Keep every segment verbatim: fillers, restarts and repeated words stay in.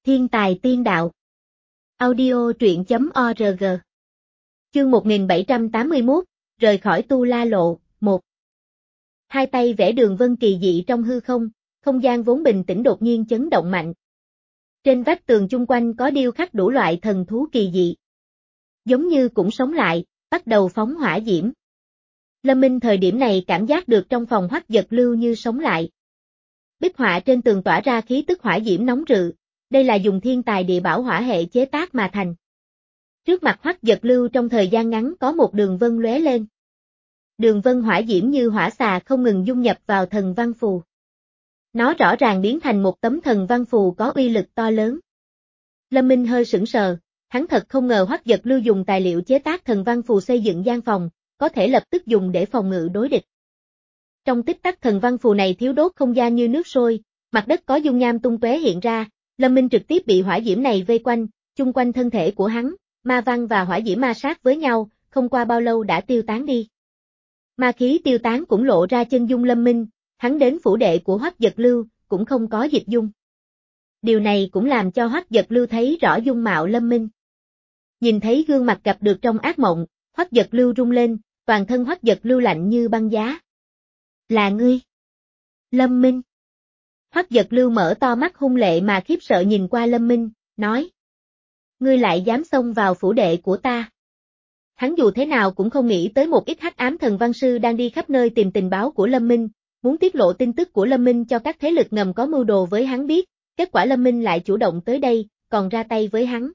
Thiên tài tiên đạo. Audio truyện chấm org. Chương một nghìn bảy trăm tám mươi mốt, rời khỏi Tu La Lộ, một. Hai tay vẽ đường vân kỳ dị trong hư không, không gian vốn bình tĩnh đột nhiên chấn động mạnh. Trên vách tường chung quanh có điêu khắc đủ loại thần thú kỳ dị. Giống như cũng sống lại, bắt đầu phóng hỏa diễm. Lâm Minh thời điểm này cảm giác được trong phòng Hoắc Dật Lưu như sống lại. Bích họa trên tường tỏa ra khí tức hỏa diễm nóng rự, đây là dùng thiên tài địa bảo hỏa hệ chế tác mà thành. Trước mặt Hoắc Dật Lưu trong thời gian ngắn có một đường vân lóe lên. Đường vân hỏa diễm như hỏa xà không ngừng dung nhập vào thần văn phù. Nó rõ ràng biến thành một tấm thần văn phù có uy lực to lớn. Lâm Minh hơi sững sờ, hắn thật không ngờ Hoắc Dật Lưu dùng tài liệu chế tác thần văn phù xây dựng gian phòng, có thể lập tức dùng để phòng ngự đối địch. Trong tích tắc thần văn phù này thiếu đốt không gian như nước sôi, mặt đất có dung nham tung tóe hiện ra, Lâm Minh trực tiếp bị hỏa diễm này vây quanh, chung quanh thân thể của hắn, ma văn và hỏa diễm ma sát với nhau, không qua bao lâu đã tiêu tán đi. Ma khí tiêu tán cũng lộ ra chân dung Lâm Minh, hắn đến phủ đệ của Hoắc Dật Lưu, cũng không có dịch dung. Điều này cũng làm cho Hoắc Dật Lưu thấy rõ dung mạo Lâm Minh. Nhìn thấy gương mặt gặp được trong ác mộng, Hoắc Dật Lưu rung lên, toàn thân Hoắc Dật Lưu lạnh như băng giá. Là ngươi? Lâm Minh. Hoắc Dật Lưu mở to mắt hung lệ mà khiếp sợ nhìn qua Lâm Minh, nói. Ngươi lại dám xông vào phủ đệ của ta. Hắn dù thế nào cũng không nghĩ tới một ít hắc ám thần văn sư đang đi khắp nơi tìm tình báo của Lâm Minh, muốn tiết lộ tin tức của Lâm Minh cho các thế lực ngầm có mưu đồ với hắn biết, kết quả Lâm Minh lại chủ động tới đây, còn ra tay với hắn.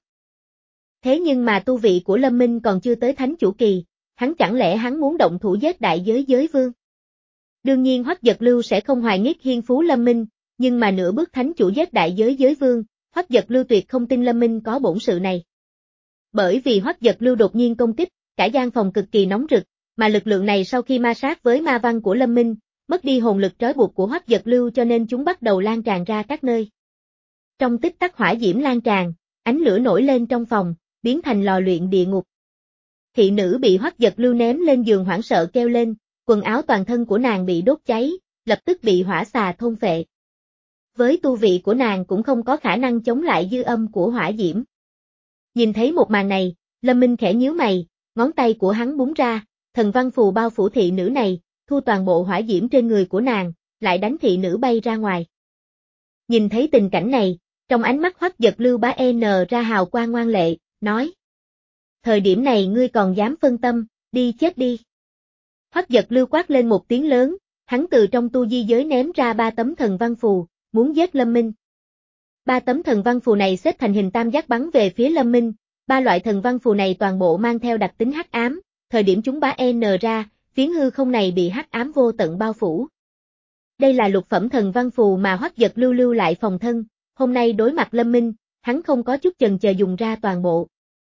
Thế nhưng mà tu vị của Lâm Minh còn chưa tới thánh chủ kỳ, hắn chẳng lẽ hắn muốn động thủ giết đại giới giới vương? Đương nhiên Hoắc Dật Lưu sẽ không hoài nghi hiên phú Lâm Minh, nhưng mà nửa bước thánh chủ giết đại giới giới vương, Hoắc Dật Lưu tuyệt không tin Lâm Minh có bổn sự này. Bởi vì Hoắc Dật Lưu đột nhiên công kích, cả gian phòng cực kỳ nóng rực, mà lực lượng này sau khi ma sát với ma văn của Lâm Minh, mất đi hồn lực trói buộc của Hoắc Dật Lưu cho nên chúng bắt đầu lan tràn ra các nơi. Trong tích tắc hỏa diễm lan tràn, ánh lửa nổi lên trong phòng, biến thành lò luyện địa ngục. Thị nữ bị Hoắc Dật Lưu ném lên giường hoảng sợ kêu lên, quần áo toàn thân của nàng bị đốt cháy, lập tức bị hỏa xà thôn phệ. Với tu vị của nàng cũng không có khả năng chống lại dư âm của hỏa diễm. Nhìn thấy một màn này, Lâm Minh khẽ nhíu mày, ngón tay của hắn búng ra, thần văn phù bao phủ thị nữ này, thu toàn bộ hỏa diễm trên người của nàng, lại đánh thị nữ bay ra ngoài. Nhìn thấy tình cảnh này, trong ánh mắt Hoắc Dật Lưu bá n ra hào quang ngoan lệ, nói. Thời điểm này ngươi còn dám phân tâm, đi chết đi. Hoắc Dật Lưu quát lên một tiếng lớn, hắn từ trong tu di giới ném ra ba tấm thần văn phù, muốn giết Lâm Minh. Ba tấm thần văn phù này xếp thành hình tam giác bắn về phía Lâm Minh, ba loại thần văn phù này toàn bộ mang theo đặc tính hắc ám, thời điểm chúng bá n ra, phiến hư không này bị hắc ám vô tận bao phủ. Đây là lục phẩm thần văn phù mà Hoắc Dật Lưu lưu lại phòng thân, hôm nay đối mặt Lâm Minh, hắn không có chút chần chờ dùng ra toàn bộ.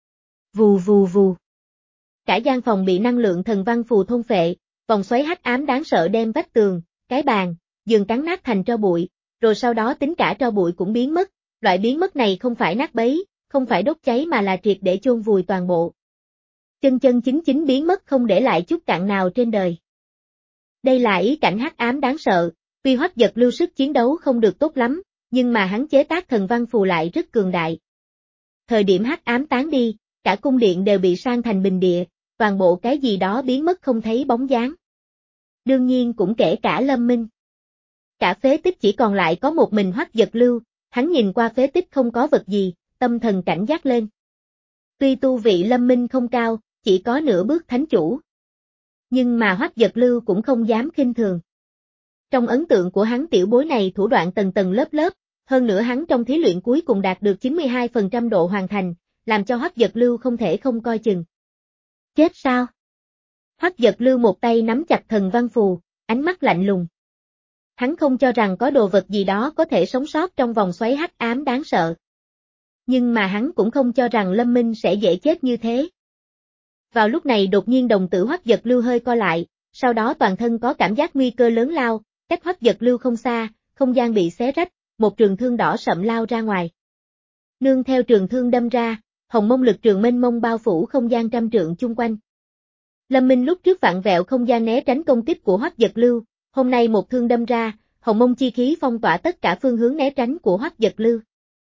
Vù vù vù. Cả gian phòng bị năng lượng thần văn phù thôn phệ, vòng xoáy hắc ám đáng sợ đem vách tường, cái bàn, giường cắn nát thành tro bụi, rồi sau đó tính cả tro bụi cũng biến mất, loại biến mất này không phải nát bấy, không phải đốt cháy mà là triệt để chôn vùi toàn bộ. Chân chân chính chính biến mất không để lại chút cặn nào trên đời. Đây là ý cảnh hắc ám đáng sợ, tuy Hoắc Dật Lưu sức chiến đấu không được tốt lắm, nhưng mà hắn chế tác thần văn phù lại rất cường đại. Thời điểm hắc ám tán đi, cả cung điện đều bị san thành bình địa, toàn bộ cái gì đó biến mất không thấy bóng dáng. Đương nhiên cũng kể cả Lâm Minh. Cả phế tích chỉ còn lại có một mình Hoắc Dật Lưu, hắn nhìn qua phế tích không có vật gì, tâm thần cảnh giác lên. Tuy tu vị Lâm Minh không cao, chỉ có nửa bước thánh chủ. Nhưng mà Hoắc Dật Lưu cũng không dám khinh thường. Trong ấn tượng của hắn tiểu bối này thủ đoạn tầng tầng lớp lớp, hơn nữa hắn trong thí luyện cuối cùng đạt được chín mươi hai phần trăm độ hoàn thành, làm cho Hoắc Dật Lưu không thể không coi chừng. Chết sao? Hoắc Dật Lưu một tay nắm chặt thần văn phù, ánh mắt lạnh lùng. Hắn không cho rằng có đồ vật gì đó có thể sống sót trong vòng xoáy hắc ám đáng sợ. Nhưng mà hắn cũng không cho rằng Lâm Minh sẽ dễ chết như thế. Vào lúc này đột nhiên đồng tử Hoắc Dật Lưu hơi co lại, sau đó toàn thân có cảm giác nguy cơ lớn lao, cách Hoắc Dật Lưu không xa, không gian bị xé rách, một trường thương đỏ sậm lao ra ngoài. Nương theo trường thương đâm ra, hồng mông lực trường mênh mông bao phủ không gian trăm trượng chung quanh. Lâm Minh lúc trước vặn vẹo không gian né tránh công kích của Hoắc Dật Lưu, hôm nay một thương đâm ra, hồng mông chi khí phong tỏa tất cả phương hướng né tránh của Hoắc Dật Lưu.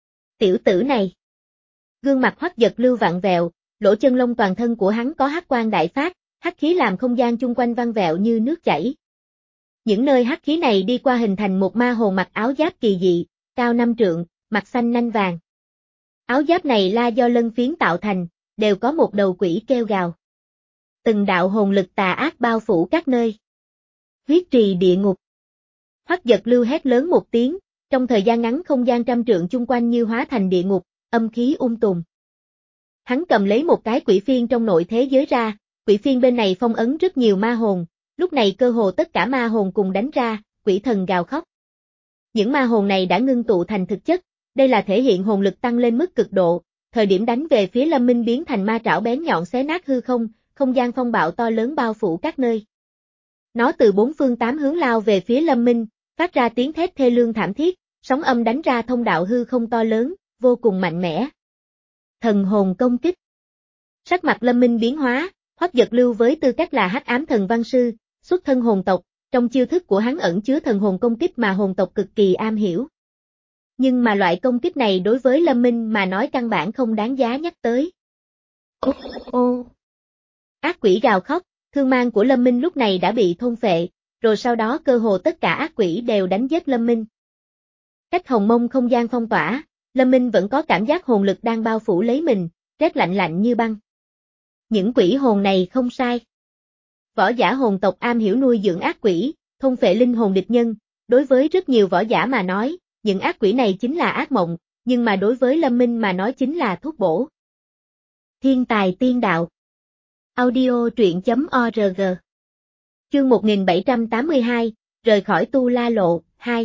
Tiểu tử này. Gương mặt Hoắc Giật Lưu vặn vẹo, lỗ chân lông toàn thân của hắn có hắc quang đại phát, hắc khí làm không gian chung quanh văng vẹo như nước chảy. Những nơi hắc khí này đi qua hình thành một ma hồn mặc áo giáp kỳ dị, cao năm trượng, mặt xanh nanh vàng. Áo giáp này là do lân phiến tạo thành, đều có một đầu quỷ kêu gào. Từng đạo hồn lực tà ác bao phủ các nơi. Huyết trì địa ngục. Hoắc Giật Lưu hét lớn một tiếng, trong thời gian ngắn không gian trăm trượng chung quanh như hóa thành địa ngục, âm khí um tùm. Hắn cầm lấy một cái quỷ phiên trong nội thế giới ra, quỷ phiên bên này phong ấn rất nhiều ma hồn, lúc này cơ hồ tất cả ma hồn cùng đánh ra, quỷ thần gào khóc. Những ma hồn này đã ngưng tụ thành thực chất, đây là thể hiện hồn lực tăng lên mức cực độ, thời điểm đánh về phía Lâm Minh biến thành ma trảo bén nhọn xé nát hư không, không gian phong bạo to lớn bao phủ các nơi. Nó từ bốn phương tám hướng lao về phía Lâm Minh, phát ra tiếng thét thê lương thảm thiết, sóng âm đánh ra thông đạo hư không to lớn, vô cùng mạnh mẽ. Thần hồn công kích. Sắc mặt Lâm Minh biến hóa, Hoắc Giật Lưu với tư cách là Hắc Ám Thần Văn Sư, xuất thân hồn tộc, trong chiêu thức của hắn ẩn chứa thần hồn công kích mà hồn tộc cực kỳ am hiểu. Nhưng mà loại công kích này đối với Lâm Minh mà nói căn bản không đáng giá nhắc tới. Ô, ô. Ác quỷ gào khóc, thương mang của Lâm Minh lúc này đã bị thôn phệ, rồi sau đó cơ hồ tất cả ác quỷ đều đánh giết Lâm Minh. Cách hồng mông không gian phong tỏa, Lâm Minh vẫn có cảm giác hồn lực đang bao phủ lấy mình, rét lạnh lạnh như băng. Những quỷ hồn này không sai. Võ giả hồn tộc am hiểu nuôi dưỡng ác quỷ, thôn phệ linh hồn địch nhân, đối với rất nhiều võ giả mà nói, những ác quỷ này chính là ác mộng, nhưng mà đối với Lâm Minh mà nói chính là thuốc bổ. Thiên tài tiên đạo. Audio truyện chấm org. Chương một nghìn bảy trăm tám mươi hai, rời khỏi Tu La Lộ, hai.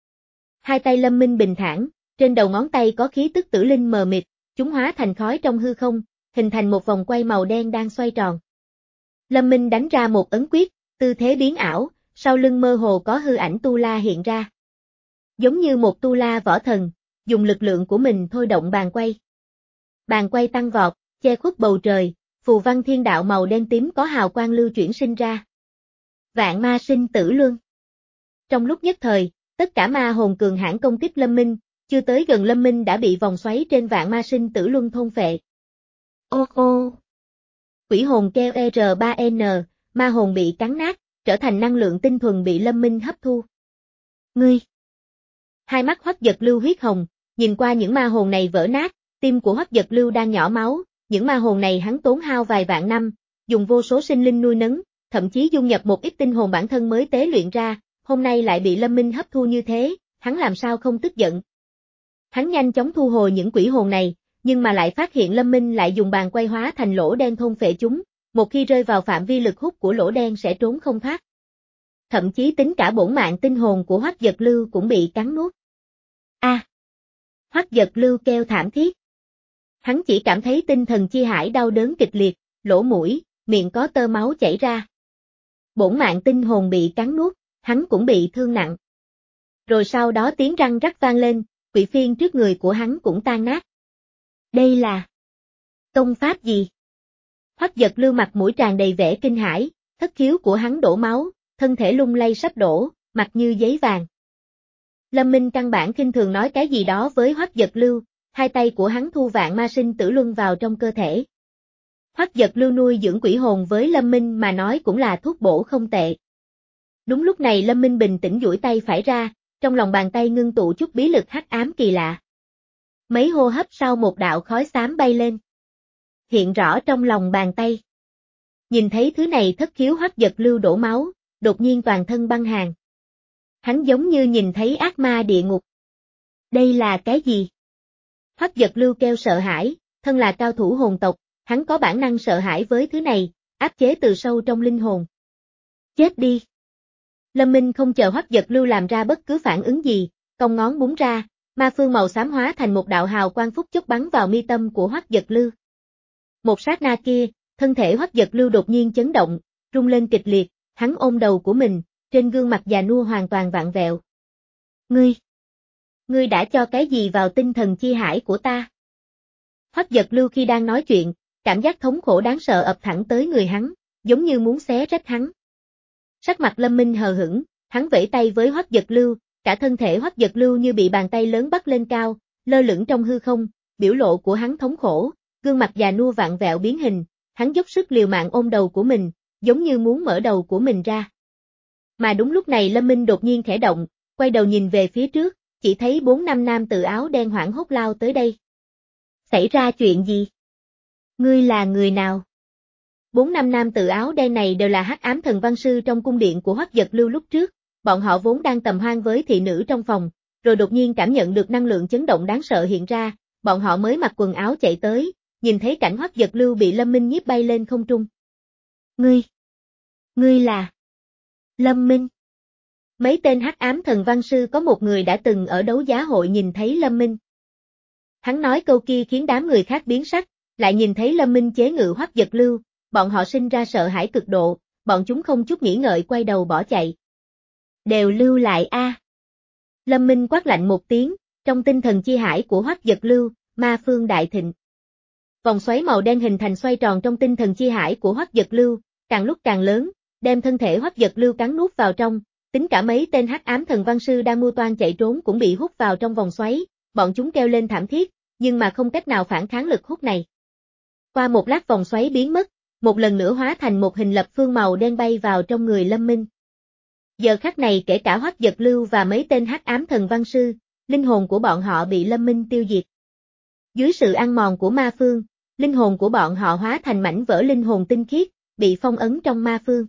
Hai tay Lâm Minh bình thản, trên đầu ngón tay có khí tức tử linh mờ mịt, chúng hóa thành khói trong hư không, hình thành một vòng quay màu đen đang xoay tròn. Lâm Minh đánh ra một ấn quyết, tư thế biến ảo, sau lưng mơ hồ có hư ảnh Tu La hiện ra. Giống như một Tu La võ thần, dùng lực lượng của mình thôi động bàn quay. Bàn quay tăng vọt, che khuất bầu trời, phù văn thiên đạo màu đen tím có hào quang lưu chuyển sinh ra. Vạn ma sinh tử luân. Trong lúc nhất thời, tất cả ma hồn cường hãn công kích Lâm Minh, chưa tới gần Lâm Minh đã bị vòng xoáy trên vạn ma sinh tử luân thôn phệ. Ô ô. Quỷ hồn kêu E R ba N, ma hồn bị cắn nát, trở thành năng lượng tinh thuần bị Lâm Minh hấp thu. Ngươi. Hai mắt Hoắc Giật Lưu huyết hồng, nhìn qua những ma hồn này vỡ nát, tim của Hoắc Giật Lưu đang nhỏ máu, những ma hồn này hắn tốn hao vài vạn năm, dùng vô số sinh linh nuôi nấng, thậm chí dung nhập một ít tinh hồn bản thân mới tế luyện ra, hôm nay lại bị Lâm Minh hấp thu như thế, hắn làm sao không tức giận. Hắn nhanh chóng thu hồi những quỷ hồn này, nhưng mà lại phát hiện Lâm Minh lại dùng bàn quay hóa thành lỗ đen thôn phệ chúng, một khi rơi vào phạm vi lực hút của lỗ đen sẽ trốn không thoát. Thậm chí tính cả bổn mạng tinh hồn của Hoắc Giật Lưu cũng bị cắn nuốt. A! À, Hoắc Giật Lưu kêu thảm thiết. Hắn chỉ cảm thấy tinh thần chi hải đau đớn kịch liệt, lỗ mũi, miệng có tơ máu chảy ra. Bổn mạng tinh hồn bị cắn nuốt, hắn cũng bị thương nặng. Rồi sau đó tiếng răng rắc vang lên, quỷ phiên trước người của hắn cũng tan nát. Đây là công pháp gì? Hoắc Giật Lưu mặt mũi tràn đầy vẻ kinh hãi, thất khiếu của hắn đổ máu, thân thể lung lay sắp đổ, mặt như giấy vàng. Lâm Minh căn bản khinh thường nói cái gì đó với Hoắc Giật Lưu, hai tay của hắn thu vạn ma sinh tử luân vào trong cơ thể. Hoắc Giật Lưu nuôi dưỡng quỷ hồn với Lâm Minh mà nói cũng là thuốc bổ không tệ. Đúng lúc này Lâm Minh bình tĩnh duỗi tay phải ra, trong lòng bàn tay ngưng tụ chút bí lực hắc ám kỳ lạ. Mấy hô hấp sau một đạo khói xám bay lên. Hiện rõ trong lòng bàn tay. Nhìn thấy thứ này thất khiếu Hoắc Giật Lưu đổ máu, đột nhiên toàn thân băng hàn. Hắn giống như nhìn thấy ác ma địa ngục. Đây là cái gì? Hoắc Giật Lưu kêu sợ hãi, thân là cao thủ hồn tộc, hắn có bản năng sợ hãi với thứ này, áp chế từ sâu trong linh hồn. Chết đi! Lâm Minh không chờ Hoắc Giật Lưu làm ra bất cứ phản ứng gì, cong ngón búng ra, ma phương màu xám hóa thành một đạo hào quang phút chốc bắn vào mi tâm của Hoắc Giật Lưu. Một sát na kia, thân thể Hoắc Giật Lưu đột nhiên chấn động, rung lên kịch liệt, hắn ôm đầu của mình, trên gương mặt già nua hoàn toàn vặn vẹo. Ngươi! Ngươi đã cho cái gì vào tinh thần chi hải của ta? Hoắc Giật Lưu khi đang nói chuyện, cảm giác thống khổ đáng sợ ập thẳng tới người hắn, giống như muốn xé rách hắn. Sắc mặt Lâm Minh hờ hững, hắn vẫy tay với Hoắc Giật Lưu, cả thân thể Hoắc Giật Lưu như bị bàn tay lớn bắt lên cao, lơ lửng trong hư không, biểu lộ của hắn thống khổ, gương mặt già nua vặn vẹo biến hình, hắn dốc sức liều mạng ôm đầu của mình, giống như muốn mở đầu của mình ra. Mà đúng lúc này Lâm Minh đột nhiên khẽ động, quay đầu nhìn về phía trước, chỉ thấy bốn năm nam tự áo đen hoảng hốt lao tới đây. Xảy ra chuyện gì? Ngươi là người nào? Bốn năm nam tự áo đen này đều là hắc ám thần văn sư trong cung điện của Hoắc Dật Lưu lúc trước, bọn họ vốn đang tầm hoan với thị nữ trong phòng, rồi đột nhiên cảm nhận được năng lượng chấn động đáng sợ hiện ra, bọn họ mới mặc quần áo chạy tới, nhìn thấy cảnh Hoắc Dật Lưu bị Lâm Minh nhiếp bay lên không trung. Ngươi, ngươi là Lâm Minh. Mấy tên hắc ám thần văn sư có một người đã từng ở đấu giá hội nhìn thấy Lâm Minh. Hắn nói câu kia khiến đám người khác biến sắc, lại nhìn thấy Lâm Minh chế ngự Hoắc Dật Lưu, bọn họ sinh ra sợ hãi cực độ, bọn chúng không chút nghĩ ngợi quay đầu bỏ chạy. Đều lưu lại a. À. Lâm Minh quát lạnh một tiếng, trong tinh thần chi hải của Hoắc Dật Lưu, ma phương đại thịnh. Vòng xoáy màu đen hình thành xoay tròn trong tinh thần chi hải của Hoắc Dật Lưu, càng lúc càng lớn, đem thân thể Hoắc Dật Lưu cắn nuốt vào trong, tính cả mấy tên hắc ám thần văn sư đang mưu toan chạy trốn cũng bị hút vào trong vòng xoáy, bọn chúng kêu lên thảm thiết, nhưng mà không cách nào phản kháng lực hút này. Qua một lát vòng xoáy biến mất, một lần nữa hóa thành một hình lập phương màu đen bay vào trong người Lâm Minh. Giờ khắc này kể cả Hoắc Dật Lưu và mấy tên hắc ám thần văn sư, linh hồn của bọn họ bị Lâm Minh tiêu diệt. Dưới sự ăn mòn của ma phương, linh hồn của bọn họ hóa thành mảnh vỡ linh hồn tinh khiết, bị phong ấn trong ma phương.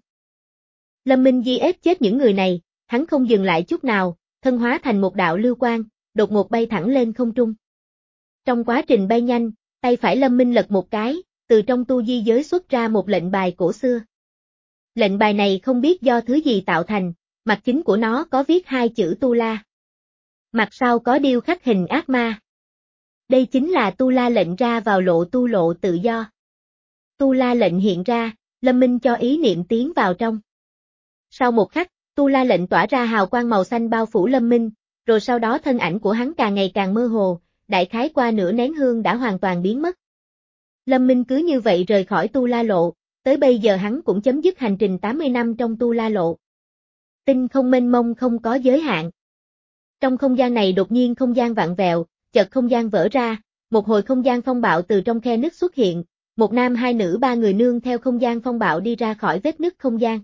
Lâm Minh di ép chết những người này, hắn không dừng lại chút nào, thân hóa thành một đạo lưu quang, đột ngột bay thẳng lên không trung. Trong quá trình bay nhanh, tay phải Lâm Minh lật một cái, từ trong tu di giới xuất ra một lệnh bài cổ xưa. Lệnh bài này không biết do thứ gì tạo thành, mặt chính của nó có viết hai chữ Tu La. Mặt sau có điêu khắc hình ác ma. Đây chính là Tu La lệnh ra vào lộ tu lộ tự do. Tu La lệnh hiện ra, Lâm Minh cho ý niệm tiến vào trong. Sau một khắc, Tu La lệnh tỏa ra hào quang màu xanh bao phủ Lâm Minh, rồi sau đó thân ảnh của hắn càng ngày càng mơ hồ, đại khái qua nửa nén hương đã hoàn toàn biến mất. Lâm Minh cứ như vậy rời khỏi Tu La lộ, tới bây giờ hắn cũng chấm dứt hành trình tám mươi năm trong Tu La lộ. Tinh không mênh mông không có giới hạn. Trong không gian này đột nhiên không gian vặn vẹo, chợt không gian vỡ ra, một hồi không gian phong bạo từ trong khe nứt xuất hiện, một nam hai nữ ba người nương theo không gian phong bạo đi ra khỏi vết nứt không gian.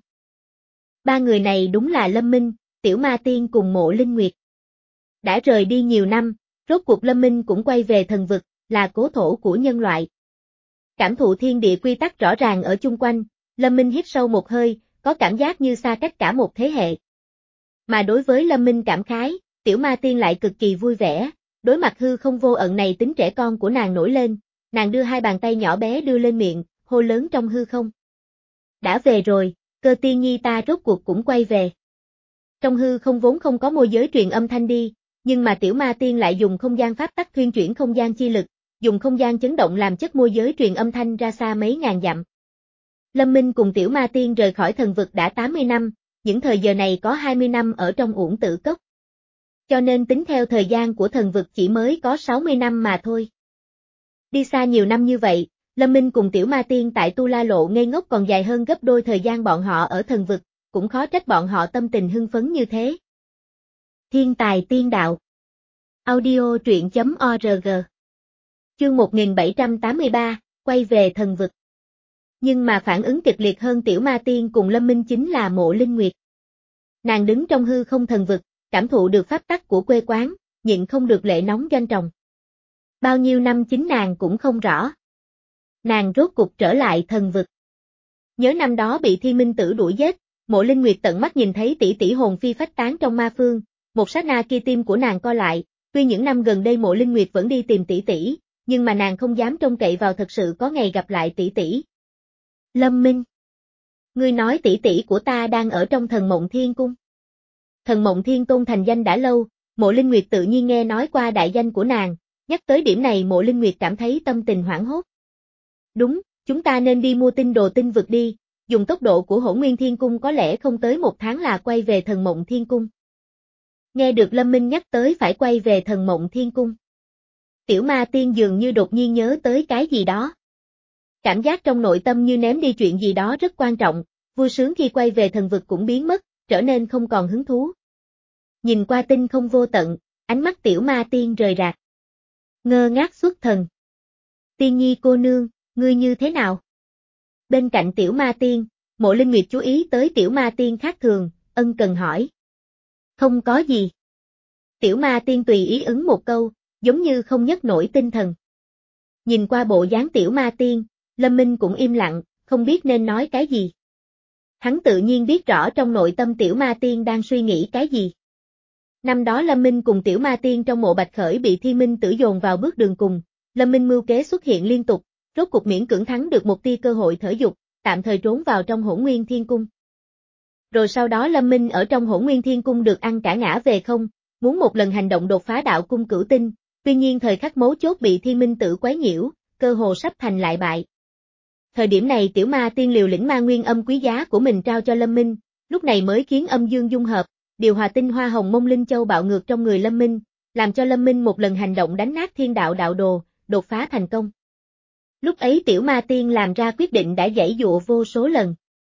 Ba người này đúng là Lâm Minh, Tiểu Ma Tiên cùng Mộ Linh Nguyệt. Đã rời đi nhiều năm, rốt cuộc Lâm Minh cũng quay về thần vực, là cố thổ của nhân loại. Cảm thụ thiên địa quy tắc rõ ràng ở chung quanh, Lâm Minh hít sâu một hơi, có cảm giác như xa cách cả một thế hệ. Mà đối với Lâm Minh cảm khái, Tiểu Ma Tiên lại cực kỳ vui vẻ, đối mặt hư không vô ẩn này tính trẻ con của nàng nổi lên, nàng đưa hai bàn tay nhỏ bé đưa lên miệng, hô lớn trong hư không. Đã về rồi, Cơ Tiên Nhi ta rốt cuộc cũng quay về. Trong hư không vốn không có môi giới truyền âm thanh đi, nhưng mà Tiểu Ma Tiên lại dùng không gian pháp tắc thuyên chuyển không gian chi lực, dùng không gian chấn động làm chất môi giới truyền âm thanh ra xa mấy ngàn dặm. Lâm Minh cùng Tiểu Ma Tiên rời khỏi thần vực đã tám mươi năm, những thời giờ này có hai mươi năm ở trong Uổng Tử Cốc. Cho nên tính theo thời gian của thần vực chỉ mới có sáu mươi năm mà thôi. Đi xa nhiều năm như vậy, Lâm Minh cùng Tiểu Ma Tiên tại Tu La lộ ngây ngốc còn dài hơn gấp đôi thời gian bọn họ ở thần vực, cũng khó trách bọn họ tâm tình hưng phấn như thế. Thiên tài tiên đạo. Audio truyện chấm org. Chương một nghìn bảy trăm tám mươi ba, quay về thần vực. Nhưng mà phản ứng kịch liệt hơn Tiểu Ma Tiên cùng Lâm Minh chính là Mộ Linh Nguyệt. Nàng đứng trong hư không thần vực, cảm thụ được pháp tắc của quê quán, nhịn không được lệ nóng doanh tròng. Bao nhiêu năm chính nàng cũng không rõ. Nàng rốt cục trở lại thần vực. Nhớ năm đó bị Thiên Minh Tử đuổi giết, Mộ Linh Nguyệt tận mắt nhìn thấy tỷ tỷ hồn phi phách tán trong ma phương, một sát na kia tim của nàng co lại, tuy những năm gần đây Mộ Linh Nguyệt vẫn đi tìm tỷ tỷ, nhưng mà nàng không dám trông cậy vào thật sự có ngày gặp lại tỷ tỷ. Lâm Minh, ngươi nói tỷ tỷ của ta đang ở trong Thần Mộng Thiên Cung. Thần Mộng Thiên Tôn thành danh đã lâu, Mộ Linh Nguyệt tự nhiên nghe nói qua đại danh của nàng, nhắc tới điểm này Mộ Linh Nguyệt cảm thấy tâm tình hoảng hốt. Đúng, chúng ta nên đi mua tinh đồ tinh vực đi, dùng tốc độ của Hỗn Nguyên Thiên Cung có lẽ không tới một tháng là quay về Thần Mộng Thiên Cung. Nghe được Lâm Minh nhắc tới phải quay về Thần Mộng Thiên Cung. Tiểu Ma Tiên dường như đột nhiên nhớ tới cái gì đó. Cảm giác trong nội tâm như ném đi chuyện gì đó rất quan trọng, vui sướng khi quay về thần vực cũng biến mất, trở nên không còn hứng thú. Nhìn qua tinh không vô tận, ánh mắt Tiểu Ma Tiên rời rạc. ngơ ngác xuất thần. Tiên nhi cô nương, ngươi như thế nào? Bên cạnh tiểu ma tiên, Mộ Linh Nguyệt chú ý tới tiểu ma tiên khác thường, ân cần hỏi. Không có gì. Tiểu ma tiên tùy ý ứng một câu, giống như không nhấc nổi tinh thần. Nhìn qua bộ dáng tiểu ma tiên, Lâm Minh cũng im lặng, không biết nên nói cái gì. Hắn tự nhiên biết rõ trong nội tâm tiểu ma tiên đang suy nghĩ cái gì. Năm đó Lâm Minh cùng tiểu ma tiên trong mộ Bạch Khởi bị Thiên Minh Tử dồn vào bước đường cùng, Lâm Minh mưu kế xuất hiện liên tục, rốt cuộc miễn cưỡng thắng được một tia cơ hội thở dục, tạm thời trốn vào trong Hỗn Nguyên Thiên Cung. Rồi sau đó Lâm Minh ở trong Hỗn Nguyên Thiên Cung được ăn cả ngã về không, muốn một lần hành động đột phá đạo cung cửu tinh, tuy nhiên thời khắc mấu chốt bị Thiên Minh Tử quấy nhiễu, cơ hồ sắp thành lại bại. Thời điểm này tiểu ma tiên liều lĩnh ma nguyên âm quý giá của mình trao cho Lâm Minh, lúc này mới khiến âm dương dung hợp, điều hòa tinh hoa hồng mông linh châu bạo ngược trong người Lâm Minh, làm cho Lâm Minh một lần hành động đánh nát thiên đạo đạo đồ, đột phá thành công. Lúc ấy tiểu ma tiên làm ra quyết định đã giãy dụa vô số lần.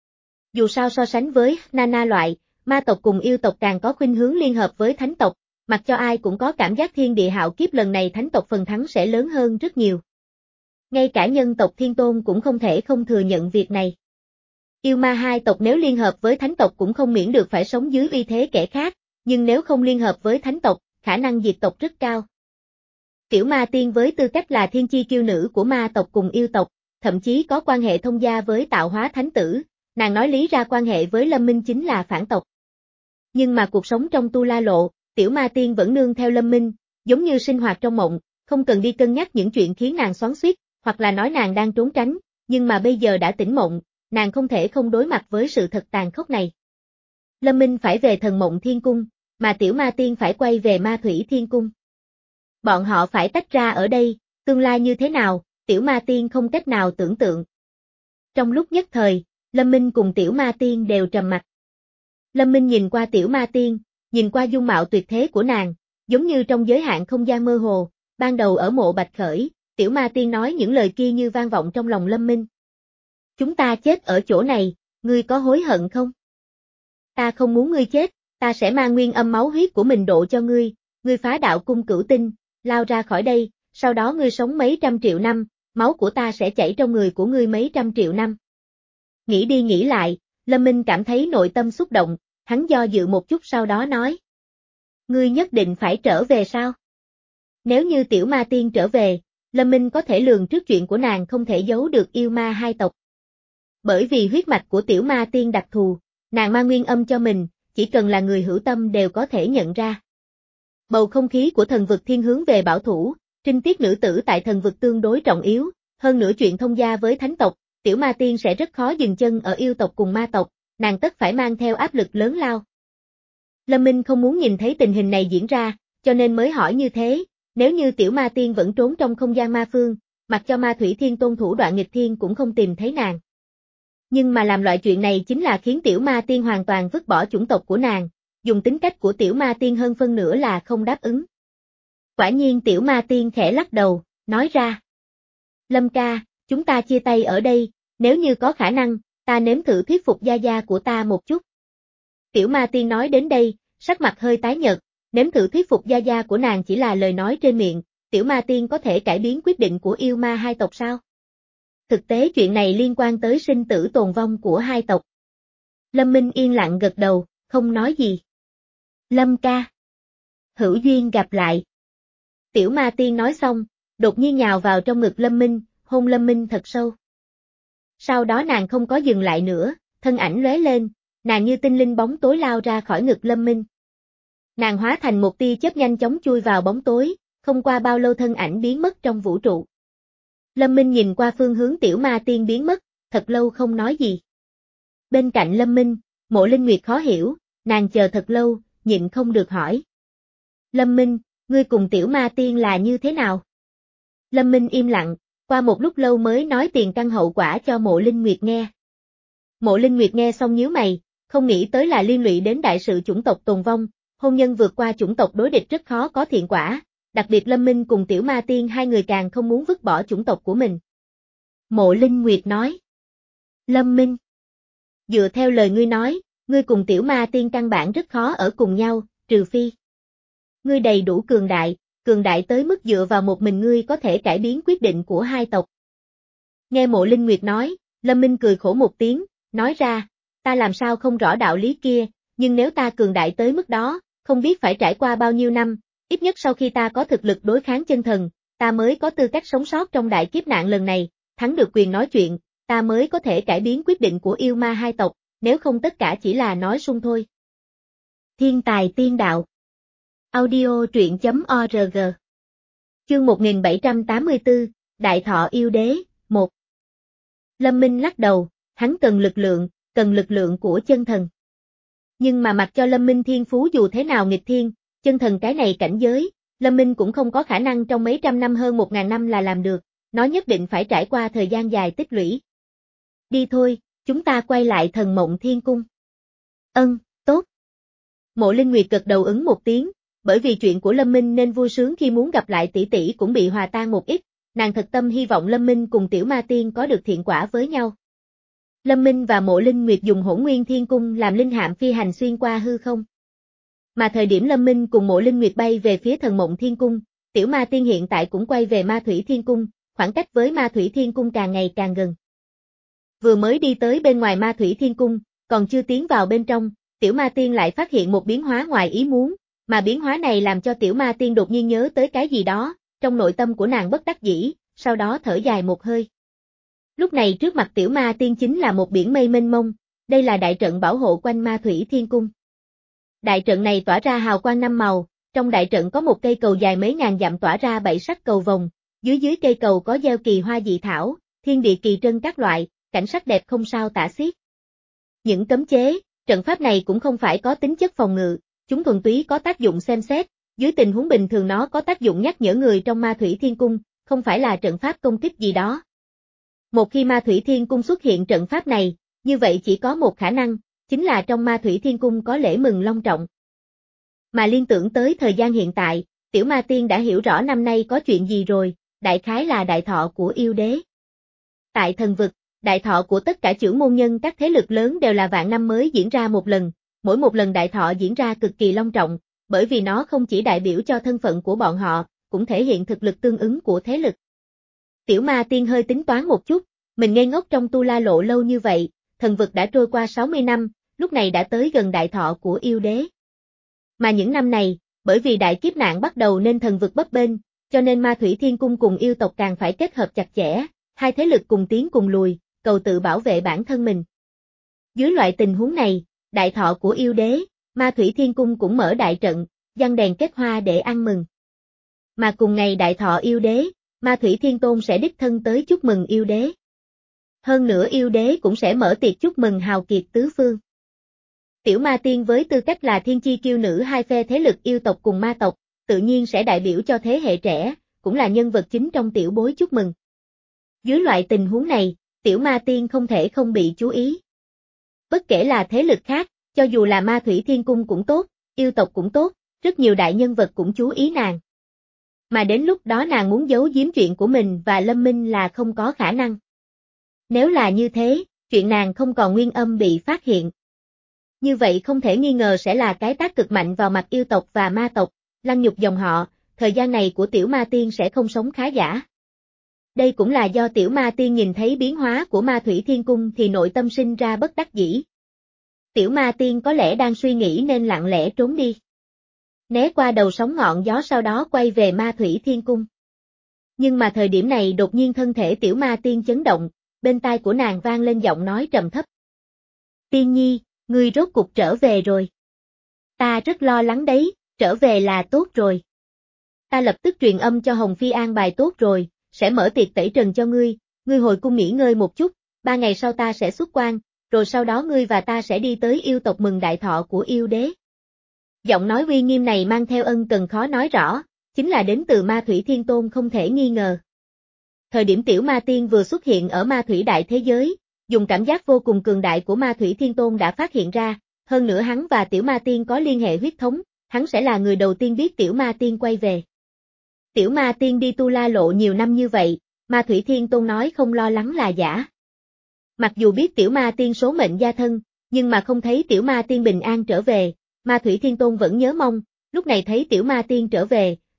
Dù sao so sánh với Nana loại, ma tộc cùng yêu tộc càng có khuynh hướng liên hợp với thánh tộc, mặc cho ai cũng có cảm giác thiên địa hạo kiếp lần này thánh tộc phần thắng sẽ lớn hơn rất nhiều. Ngay cả nhân tộc Thiên Tôn cũng không thể không thừa nhận việc này. Yêu ma hai tộc nếu liên hợp với thánh tộc cũng không miễn được phải sống dưới uy thế kẻ khác, nhưng nếu không liên hợp với thánh tộc, khả năng diệt tộc rất cao. Tiểu ma tiên với tư cách là thiên chi kiêu nữ của ma tộc cùng yêu tộc, thậm chí có quan hệ thông gia với tạo hóa thánh tử, nàng nói lý ra quan hệ với Lâm Minh chính là phản tộc. Nhưng mà cuộc sống trong tu la lộ, tiểu ma tiên vẫn nương theo Lâm Minh, giống như sinh hoạt trong mộng, không cần đi cân nhắc những chuyện khiến nàng xoắn xuýt, hoặc là nói nàng đang trốn tránh, nhưng mà bây giờ đã tỉnh mộng, nàng không thể không đối mặt với sự thật tàn khốc này. Lâm Minh phải về thần mộng thiên cung, mà tiểu ma tiên phải quay về ma thủy thiên cung. Bọn họ phải tách ra ở đây, tương lai như thế nào, tiểu ma tiên không cách nào tưởng tượng. Trong lúc nhất thời, Lâm Minh cùng tiểu ma tiên đều trầm mặc. Lâm Minh nhìn qua tiểu ma tiên, nhìn qua dung mạo tuyệt thế của nàng, giống như trong giới hạn không gian mơ hồ, ban đầu ở mộ Bạch Khởi, tiểu ma tiên nói những lời kia như vang vọng trong lòng Lâm Minh. Chúng ta chết ở chỗ này, ngươi có hối hận không? Ta không muốn ngươi chết, ta sẽ mang nguyên âm máu huyết của mình độ cho ngươi, ngươi phá đạo cung cửu tinh, lao ra khỏi đây, sau đó ngươi sống mấy trăm triệu năm, máu của ta sẽ chảy trong người của ngươi mấy trăm triệu năm. Nghĩ đi nghĩ lại, Lâm Minh cảm thấy nội tâm xúc động, hắn do dự một chút sau đó nói. Ngươi nhất định phải trở về sao? Nếu như tiểu ma tiên trở về, Lâm Minh có thể lường trước chuyện của nàng không thể giấu được yêu ma hai tộc. Bởi vì huyết mạch của tiểu ma tiên đặc thù, nàng mang nguyên âm cho mình, chỉ cần là người hữu tâm đều có thể nhận ra. Bầu không khí của thần vực thiên hướng về bảo thủ, trinh tiết nữ tử tại thần vực tương đối trọng yếu, hơn nữa chuyện thông gia với thánh tộc, tiểu ma tiên sẽ rất khó dừng chân ở yêu tộc cùng ma tộc, nàng tất phải mang theo áp lực lớn lao. Lâm Minh không muốn nhìn thấy tình hình này diễn ra, cho nên mới hỏi như thế, nếu như tiểu ma tiên vẫn trốn trong không gian ma phương, mặc cho ma thủy thiên tôn thủ đoạn nghịch thiên cũng không tìm thấy nàng. Nhưng mà làm loại chuyện này chính là khiến tiểu ma tiên hoàn toàn vứt bỏ chủng tộc của nàng, dùng tính cách của tiểu ma tiên hơn phân nửa là không đáp ứng. Quả nhiên tiểu ma tiên khẽ lắc đầu, nói ra. Lâm ca, chúng ta chia tay ở đây, nếu như có khả năng, ta nếm thử thuyết phục gia gia của ta một chút. Tiểu ma tiên nói đến đây, sắc mặt hơi tái nhợt, nếm thử thuyết phục gia gia của nàng chỉ là lời nói trên miệng, tiểu ma tiên có thể cải biến quyết định của yêu ma hai tộc sao? Thực tế chuyện này liên quan tới sinh tử tồn vong của hai tộc. Lâm Minh yên lặng gật đầu, không nói gì. Lâm ca. Hữu duyên gặp lại. Tiểu ma tiên nói xong, đột nhiên nhào vào trong ngực Lâm Minh, hôn Lâm Minh thật sâu. Sau đó nàng không có dừng lại nữa, thân ảnh lóe lên, nàng như tinh linh bóng tối lao ra khỏi ngực Lâm Minh. Nàng hóa thành một tia chớp nhanh chóng chui vào bóng tối, không qua bao lâu thân ảnh biến mất trong vũ trụ. Lâm Minh nhìn qua phương hướng tiểu ma tiên biến mất, thật lâu không nói gì. Bên cạnh Lâm Minh, Mộ Linh Nguyệt khó hiểu, nàng chờ thật lâu, nhịn không được hỏi. Lâm Minh, ngươi cùng tiểu ma tiên là như thế nào? Lâm Minh im lặng, qua một lúc lâu mới nói tiền căn hậu quả cho Mộ Linh Nguyệt nghe. Mộ Linh Nguyệt nghe xong nhíu mày, không nghĩ tới là liên lụy đến đại sự chủng tộc tồn vong, hôn nhân vượt qua chủng tộc đối địch rất khó có thiện quả, đặc biệt Lâm Minh cùng tiểu ma tiên hai người càng không muốn vứt bỏ chủng tộc của mình. Mộ Linh Nguyệt nói. Lâm Minh. Dựa theo lời ngươi nói, ngươi cùng tiểu ma tiên căn bản rất khó ở cùng nhau, trừ phi. Ngươi đầy đủ cường đại, cường đại tới mức dựa vào một mình ngươi có thể cải biến quyết định của hai tộc. Nghe Mộ Linh Nguyệt nói, Lâm Minh cười khổ một tiếng, nói ra, ta làm sao không rõ đạo lý kia, nhưng nếu ta cường đại tới mức đó, không biết phải trải qua bao nhiêu năm, ít nhất sau khi ta có thực lực đối kháng chân thần, ta mới có tư cách sống sót trong đại kiếp nạn lần này, thắng được quyền nói chuyện, ta mới có thể cải biến quyết định của yêu ma hai tộc, nếu không tất cả chỉ là nói sung thôi. Thiên tài tiên đạo. Audio truyện chấm org. Chương một nghìn bảy trăm tám mươi tư, Đại Thọ Yêu Đế, một. Lâm Minh lắc đầu, hắn cần lực lượng, cần lực lượng của chân thần. Nhưng mà mặc cho Lâm Minh thiên phú dù thế nào nghịch thiên, chân thần cái này cảnh giới, Lâm Minh cũng không có khả năng trong mấy trăm năm hơn một ngàn năm là làm được, nó nhất định phải trải qua thời gian dài tích lũy. Đi thôi, chúng ta quay lại Thần Mộng Thiên Cung. Ân, tốt. Mộ Linh Nguyệt gật đầu ứng một tiếng, bởi vì chuyện của Lâm Minh nên vui sướng khi muốn gặp lại tỷ tỷ cũng bị hòa tan một ít, nàng thật tâm hy vọng Lâm Minh cùng Tiểu Ma Tiên có được thiện quả với nhau. Lâm Minh và Mộ Linh Nguyệt dùng Hỗn Nguyên Thiên Cung làm linh hạm phi hành xuyên qua hư không. Mà thời điểm Lâm Minh cùng Mộ Linh Nguyệt bay về phía Thần Mộng Thiên Cung, Tiểu Ma Tiên hiện tại cũng quay về Ma Thủy Thiên Cung, khoảng cách với Ma Thủy Thiên Cung càng ngày càng gần. Vừa mới đi tới bên ngoài Ma Thủy Thiên Cung, còn chưa tiến vào bên trong, Tiểu Ma Tiên lại phát hiện một biến hóa ngoài ý muốn, mà biến hóa này làm cho Tiểu Ma Tiên đột nhiên nhớ tới cái gì đó, trong nội tâm của nàng bất đắc dĩ, sau đó thở dài một hơi. Lúc này trước mặt Tiểu Ma Tiên chính là một biển mây mênh mông, đây là đại trận bảo hộ quanh Ma Thủy Thiên Cung. Đại trận này tỏa ra hào quang năm màu, trong đại trận có một cây cầu dài mấy ngàn dặm tỏa ra bảy sắc cầu vồng, dưới dưới cây cầu có gieo kỳ hoa dị thảo, thiên địa kỳ trân các loại, cảnh sắc đẹp không sao tả xiết. Những cấm chế, trận pháp này cũng không phải có tính chất phòng ngự, chúng thuần túy có tác dụng xem xét, dưới tình huống bình thường nó có tác dụng nhắc nhở người trong Ma Thủy Thiên Cung, không phải là trận pháp công kích gì đó. Một khi Ma Thủy Thiên Cung xuất hiện trận pháp này, như vậy chỉ có một khả năng, chính là trong Ma Thủy Thiên Cung có lễ mừng long trọng. Mà liên tưởng tới thời gian hiện tại, Tiểu Ma Tiên đã hiểu rõ năm nay có chuyện gì rồi, đại khái là đại thọ của yêu đế. Tại thần vực, đại thọ của tất cả chưởng môn nhân các thế lực lớn đều là vạn năm mới diễn ra một lần, mỗi một lần đại thọ diễn ra cực kỳ long trọng, bởi vì nó không chỉ đại biểu cho thân phận của bọn họ, cũng thể hiện thực lực tương ứng của thế lực. Tiểu Ma Tiên hơi tính toán một chút, mình ngây ngốc trong Tu La Lộ lâu như vậy, thần vực đã trôi qua sáu mươi năm, lúc này đã tới gần đại thọ của yêu đế. Mà những năm này, bởi vì đại kiếp nạn bắt đầu nên thần vực bấp bênh, cho nên Ma Thủy Thiên Cung cùng yêu tộc càng phải kết hợp chặt chẽ, hai thế lực cùng tiến cùng lùi, cầu tự bảo vệ bản thân mình. Dưới loại tình huống này, đại thọ của yêu đế, Ma Thủy Thiên Cung cũng mở đại trận, giăng đèn kết hoa để ăn mừng. Mà cùng ngày đại thọ yêu đế, Ma Thủy Thiên Tôn sẽ đích thân tới chúc mừng yêu đế. Hơn nữa yêu đế cũng sẽ mở tiệc chúc mừng hào kiệt tứ phương. Tiểu Ma Tiên với tư cách là thiên chi kiêu nữ hai phe thế lực yêu tộc cùng ma tộc, tự nhiên sẽ đại biểu cho thế hệ trẻ, cũng là nhân vật chính trong tiểu bối chúc mừng. Dưới loại tình huống này, Tiểu Ma Tiên không thể không bị chú ý. Bất kể là thế lực khác, cho dù là Ma Thủy Thiên Cung cũng tốt, yêu tộc cũng tốt, rất nhiều đại nhân vật cũng chú ý nàng. Mà đến lúc đó nàng muốn giấu giếm chuyện của mình và Lâm Minh là không có khả năng. Nếu là như thế, chuyện nàng không còn nguyên âm bị phát hiện. Như vậy không thể nghi ngờ sẽ là cái tác cực mạnh vào mặt yêu tộc và ma tộc, lăng nhục dòng họ, thời gian này của Tiểu Ma Tiên sẽ không sống khá giả. Đây cũng là do Tiểu Ma Tiên nhìn thấy biến hóa của Ma Thủy Thiên Cung thì nội tâm sinh ra bất đắc dĩ. Tiểu Ma Tiên có lẽ đang suy nghĩ nên lặng lẽ trốn đi. Né qua đầu sóng ngọn gió sau đó quay về Ma Thủy Thiên Cung. Nhưng mà thời điểm này đột nhiên thân thể Tiểu Ma Tiên chấn động, bên tai của nàng vang lên giọng nói trầm thấp. Tiên nhi, ngươi rốt cục trở về rồi. Ta rất lo lắng đấy, trở về là tốt rồi. Ta lập tức truyền âm cho Hồng Phi an bài tốt rồi, sẽ mở tiệc tẩy trần cho ngươi, ngươi hồi cung nghỉ ngơi một chút, ba ngày sau ta sẽ xuất quan, rồi sau đó ngươi và ta sẽ đi tới yêu tộc mừng đại thọ của yêu đế. Giọng nói uy nghiêm này mang theo ân cần khó nói rõ, chính là đến từ Ma Thủy Thiên Tôn không thể nghi ngờ. Thời điểm Tiểu Ma Tiên vừa xuất hiện ở Ma Thủy Đại Thế Giới, dùng cảm giác vô cùng cường đại của Ma Thủy Thiên Tôn đã phát hiện ra, hơn nữa hắn và Tiểu Ma Tiên có liên hệ huyết thống, hắn sẽ là người đầu tiên biết Tiểu Ma Tiên quay về. Tiểu Ma Tiên đi Tu La Lộ nhiều năm như vậy, Ma Thủy Thiên Tôn nói không lo lắng là giả. Mặc dù biết Tiểu Ma Tiên số mệnh gia thân, nhưng mà không thấy Tiểu Ma Tiên bình an trở về, Ma Thủy Thiên Tôn vẫn nhớ mong, lúc này thấy Tiểu Ma Tiên trở về,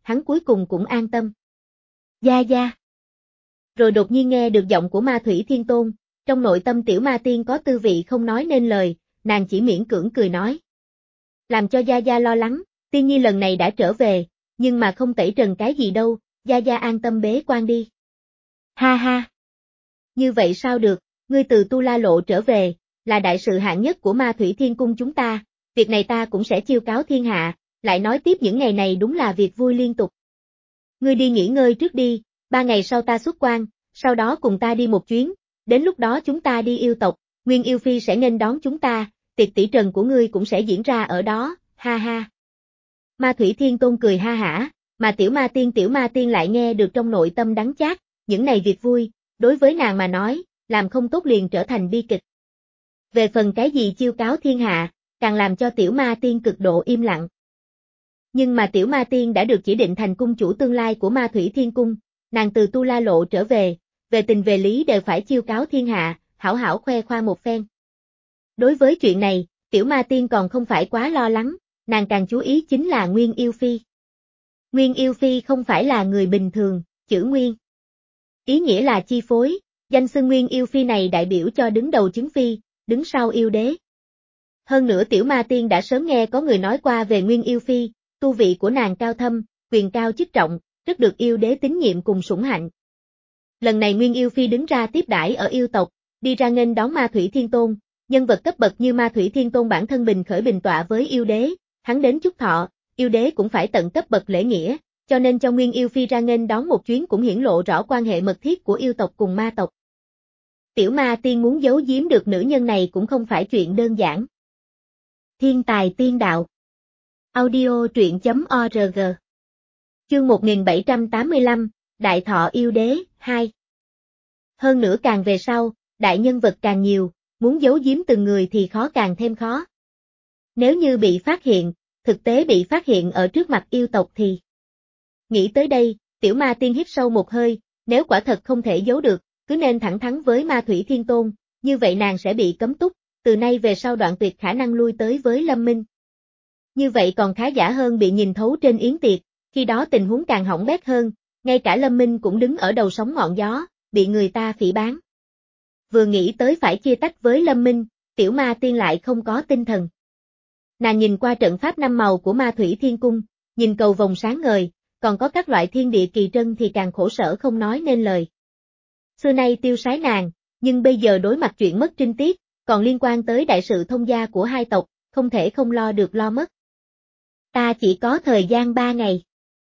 hắn cuối cùng cũng an tâm. Gia Gia. Rồi đột nhiên nghe được giọng của Ma Thủy Thiên Tôn, trong nội tâm Tiểu Ma Tiên có tư vị không nói nên lời, nàng chỉ miễn cưỡng cười nói. Làm cho Gia Gia lo lắng, Tiên Nhi lần này đã trở về, nhưng mà không tẩy trần cái gì đâu, Gia Gia an tâm bế quan đi. Ha ha. Như vậy sao được, ngươi từ Tu La Lộ trở về, là đại sự hạng nhất của Ma Thủy Thiên Cung chúng ta, việc này ta cũng sẽ chiêu cáo thiên hạ, lại nói tiếp những ngày này đúng là việc vui liên tục. Ngươi đi nghỉ ngơi trước đi, ba ngày sau ta xuất quan, sau đó cùng ta đi một chuyến, đến lúc đó chúng ta đi yêu tộc, Nguyên Yêu Phi sẽ nghênh đón chúng ta, tiệc tỷ trần của ngươi cũng sẽ diễn ra ở đó, ha ha. Ma Thủy Thiên Tôn cười ha hả, mà Tiểu Ma Tiên Tiểu Ma Tiên lại nghe được trong nội tâm đắng chát, những này việc vui, đối với nàng mà nói, làm không tốt liền trở thành bi kịch. Về phần cái gì chiêu cáo thiên hạ, càng làm cho Tiểu Ma Tiên cực độ im lặng. Nhưng mà Tiểu Ma Tiên đã được chỉ định thành cung chủ tương lai của Ma Thủy Thiên Cung, nàng từ Tu La Lộ trở về, về tình về lý đều phải chiêu cáo thiên hạ, hảo hảo khoe khoang một phen. Đối với chuyện này, Tiểu Ma Tiên còn không phải quá lo lắng, nàng càng chú ý chính là Nguyên Yêu Phi. Nguyên Yêu Phi không phải là người bình thường, chữ Nguyên. Ý nghĩa là chi phối, danh xưng Nguyên Yêu Phi này đại biểu cho đứng đầu chứng phi, đứng sau yêu đế. Hơn nữa Tiểu Ma Tiên đã sớm nghe có người nói qua về Nguyên Yêu Phi, tu vị của nàng cao thâm, quyền cao chức trọng, rất được yêu đế tín nhiệm cùng sủng hạnh. Lần này Nguyên Yêu Phi đứng ra tiếp đãi ở yêu tộc, đi ra nghênh đón Ma Thủy Thiên Tôn, nhân vật cấp bậc như Ma Thủy Thiên Tôn bản thân bình khởi bình tọa với yêu đế, hắn đến chúc thọ, yêu đế cũng phải tận cấp bậc lễ nghĩa, cho nên cho Nguyên Yêu Phi ra nghênh đón một chuyến cũng hiển lộ rõ quan hệ mật thiết của yêu tộc cùng ma tộc. Tiểu Ma Tiên muốn giấu giếm được nữ nhân này cũng không phải chuyện đơn giản. Thiên tài tiên đạo. Audio truyện chấm org. Chương một nghìn bảy trăm tám mươi lăm, Đại Thọ Yêu Đế, hai. Hơn nữa càng về sau, đại nhân vật càng nhiều, muốn giấu giếm từng người thì khó càng thêm khó. Nếu như bị phát hiện, thực tế bị phát hiện ở trước mặt yêu tộc thì... Nghĩ tới đây, Tiểu Ma Tiên hít sâu một hơi, nếu quả thật không thể giấu được, cứ nên thẳng thắn với Ma Thủy Thiên Tôn, như vậy nàng sẽ bị cấm túc, từ nay về sau đoạn tuyệt khả năng lui tới với Lâm Minh. Như vậy còn khá giả hơn bị nhìn thấu trên yến tiệc, khi đó tình huống càng hỏng bét hơn, ngay cả Lâm Minh cũng đứng ở đầu sóng ngọn gió, bị người ta phỉ báng. Vừa nghĩ tới phải chia tách với Lâm Minh, Tiểu Ma Tiên lại không có tinh thần. Nàng nhìn qua trận pháp năm màu của Ma Thủy Thiên Cung, nhìn cầu vồng sáng ngời, còn có các loại thiên địa kỳ trân thì càng khổ sở không nói nên lời. Xưa nay tiêu sái nàng, nhưng bây giờ đối mặt chuyện mất trinh tiết, còn liên quan tới đại sự thông gia của hai tộc, không thể không lo được lo mất. Ta chỉ có thời gian ba ngày.